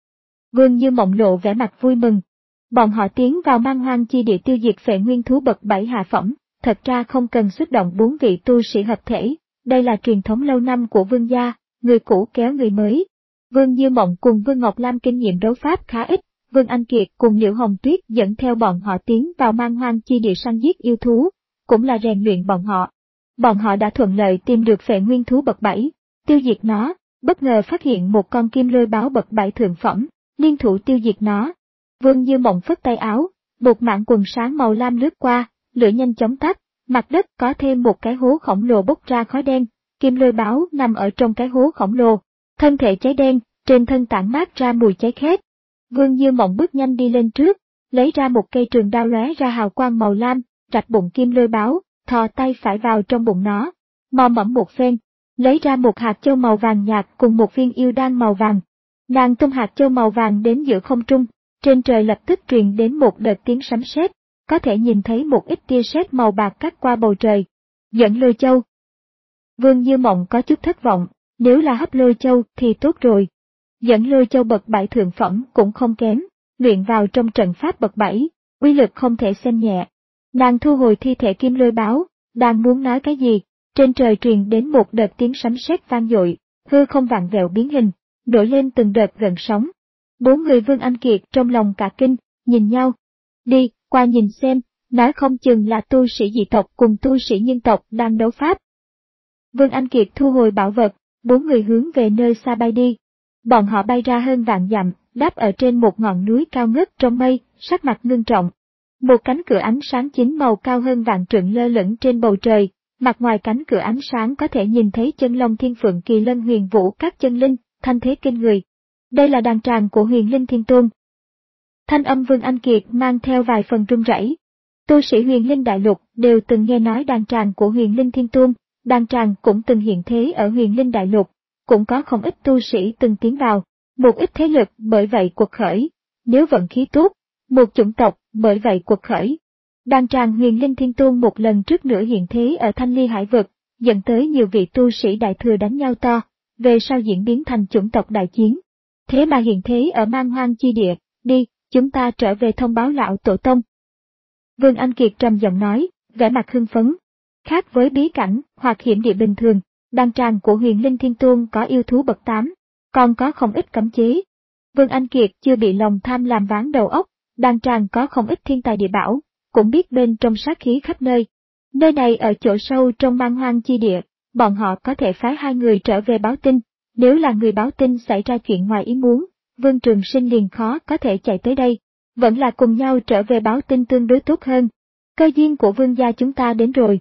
Vương Như Mộng lộ vẻ mặt vui mừng. Bọn họ tiến vào Man Hoang chi địa tiêu diệt phệ nguyên thú bậc bảy hạ phẩm, thật ra không cần xuất động bốn vị tu sĩ hợp thể, đây là truyền thống lâu năm của Vương gia, người cũ kéo người mới. Vương Như Mộng cùng Vương Ngọc Lam kinh nghiệm đấu pháp khá ít, Vương Anh Kiệt cùng Liễu Hồng Tuyết dẫn theo bọn họ tiến vào Man Hoang chi địa săn giết yêu thú, cũng là rèn luyện bọn họ. Bọn họ đã thuận lợi tìm được phệ nguyên thú bậc bảy, tiêu diệt nó, bất ngờ phát hiện một con kim lôi báo bậc bảy thượng phẩm, liên thủ tiêu diệt nó. Vương Như Mộng phất tay áo, một mảng quần sáng màu lam lướt qua, lửa nhanh chóng tắt, mặt đất có thêm một cái hố khổng lồ bốc ra khói đen, kim lôi báo nằm ở trong cái hố khổng lồ, thân thể cháy đen, trên thân tản mát ra mùi cháy khét. Vương Như Mộng bước nhanh đi lên trước, lấy ra một cây trường đao lóe ra hào quang màu lam, rạch bụng kim lôi báo, thò tay phải vào trong bụng nó, mò mẫm một phen, lấy ra một hạt châu màu vàng nhạt cùng một viên yêu đan màu vàng. Nàng tung hạt châu màu vàng đến giữa không trung, trên trời lập tức truyền đến một đợt tiếng sấm sét, có thể nhìn thấy một ít tia sét màu bạc cắt qua bầu trời. Dẫn Lôi Châu. Vương Như Mộng có chút thất vọng, nếu là Hấp Lôi Châu thì tốt rồi. Dẫn Lôi Châu bậc bảy thượng phẩm cũng không kém, luyện vào trong trận pháp bậc bảy, uy lực không thể xem nhẹ. Nàng thu hồi thi thể kim lôi báo, đang muốn nói cái gì, trên trời truyền đến một đợt tiếng sấm sét vang dội, hư không vặn vẹo biến hình, nổi lên từng đợt gần sóng. Bốn người Vương Anh Kiệt trong lòng cả kinh, nhìn nhau. Đi, qua nhìn xem, nói không chừng là tu sĩ dị tộc cùng tu sĩ nhân tộc đang đấu pháp. Vương Anh Kiệt thu hồi bảo vật, bốn người hướng về nơi xa bay đi. Bọn họ bay ra hơn vạn dặm, đáp ở trên một ngọn núi cao ngất trong mây, sắc mặt ngưng trọng. Một cánh cửa ánh sáng chín màu cao hơn vạn trượng lơ lửng trên bầu trời, mặt ngoài cánh cửa ánh sáng có thể nhìn thấy chân long thiên phượng kỳ lân huyền vũ các chân linh, thanh thế kinh người. Đây là đàn tràng của Huyền Linh Thiên Tôn. Thanh âm Vương Anh Kiệt mang theo vài phần run rẩy. Tu sĩ Huyền Linh Đại Lục đều từng nghe nói đàn tràng của Huyền Linh Thiên Tôn, đàn tràng cũng từng hiện thế ở Huyền Linh Đại Lục, cũng có không ít tu sĩ từng tiến vào, một ít thế lực bởi vậy quật khởi, nếu vận khí tốt, một chủng tộc bởi vậy quật khởi. Đàn tràng Huyền Linh Thiên Tôn một lần trước nữa hiện thế ở Thanh Ly Hải Vực, dẫn tới nhiều vị tu sĩ đại thừa đánh nhau to, về sau diễn biến thành chủng tộc đại chiến. Thế mà hiện thế ở Man Hoang chi địa, đi, chúng ta trở về thông báo lão tổ tông. Vương Anh Kiệt trầm giọng nói, vẻ mặt hưng phấn. Khác với bí cảnh hoặc hiểm địa bình thường, đàn tràng của Huyền Linh Thiên Tôn có yêu thú bậc tám, còn có không ít cấm chế. Vương Anh Kiệt chưa bị lòng tham làm ván đầu óc, đàn tràng có không ít thiên tài địa bảo, cũng biết bên trong sát khí khắp nơi. Nơi này ở chỗ sâu trong Man Hoang chi địa, bọn họ có thể phái hai người trở về báo tin. Nếu là người báo tin xảy ra chuyện ngoài ý muốn, Vương Trường Sinh liền khó có thể chạy tới đây, vẫn là cùng nhau trở về báo tin tương đối tốt hơn. Cơ duyên của Vương gia chúng ta đến rồi.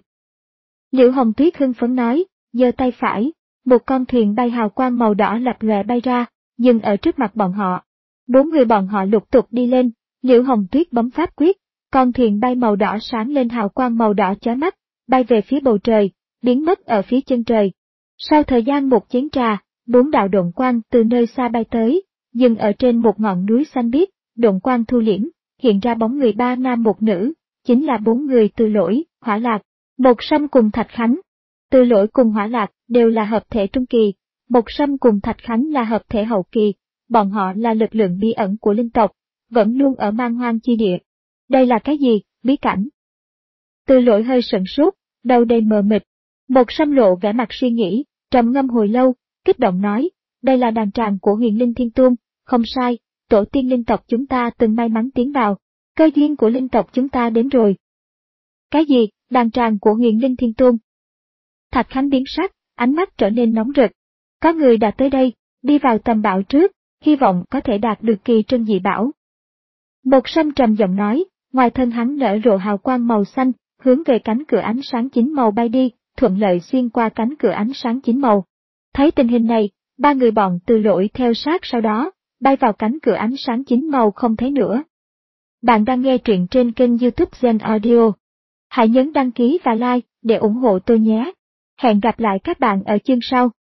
Liễu Hồng Tuyết hưng phấn nói, giơ tay phải, một con thuyền bay hào quang màu đỏ lập lòe bay ra, dừng ở trước mặt bọn họ. Bốn người bọn họ lục tục đi lên, Liễu Hồng Tuyết bấm pháp quyết, con thuyền bay màu đỏ sáng lên hào quang màu đỏ chói mắt, bay về phía bầu trời, biến mất ở phía chân trời. Sau thời gian một chén trà, bốn đạo độn quang từ nơi xa bay tới, dừng ở trên một ngọn núi xanh biếc, độn quang thu liễm, hiện ra bóng người ba nam một nữ, chính là bốn người Từ Lỗi, Hỏa Lạc, Một Sâm cùng Thạch Khánh. Từ Lỗi cùng Hỏa Lạc đều là hợp thể trung kỳ, Một Sâm cùng Thạch Khánh là hợp thể hậu kỳ, bọn họ là lực lượng bí ẩn của linh tộc, vẫn luôn ở Man Hoang chi địa. Đây là cái gì, bí cảnh? Từ Lỗi hơi sửng sốt, đầu đầy mờ mịt. Một Sâm lộ vẻ mặt suy nghĩ, trầm ngâm hồi lâu, kích động nói, đây là đàn tràng của Huyền Linh Thiên Tôn, không sai, tổ tiên linh tộc chúng ta từng may mắn tiến vào, cơ duyên của linh tộc chúng ta đến rồi. Cái gì, đàn tràng của Huyền Linh Thiên Tôn? Thạch Khánh biến sắc, ánh mắt trở nên nóng rực. Có người đã tới đây, đi vào tầm bảo trước, hy vọng có thể đạt được kỳ trân dị bảo. Một Sâm trầm giọng nói, ngoài thân hắn nở rộ hào quang màu xanh, hướng về cánh cửa ánh sáng chín màu bay đi, thuận lợi xuyên qua cánh cửa ánh sáng chín màu. Thấy tình hình này, ba người bọn Từ Lỗi theo sát sau đó, bay vào cánh cửa ánh sáng chín màu không thấy nữa. Bạn đang nghe truyện trên kênh YouTube Gen Audio. Hãy nhấn đăng ký và like để ủng hộ tôi nhé. Hẹn gặp lại các bạn ở chương sau.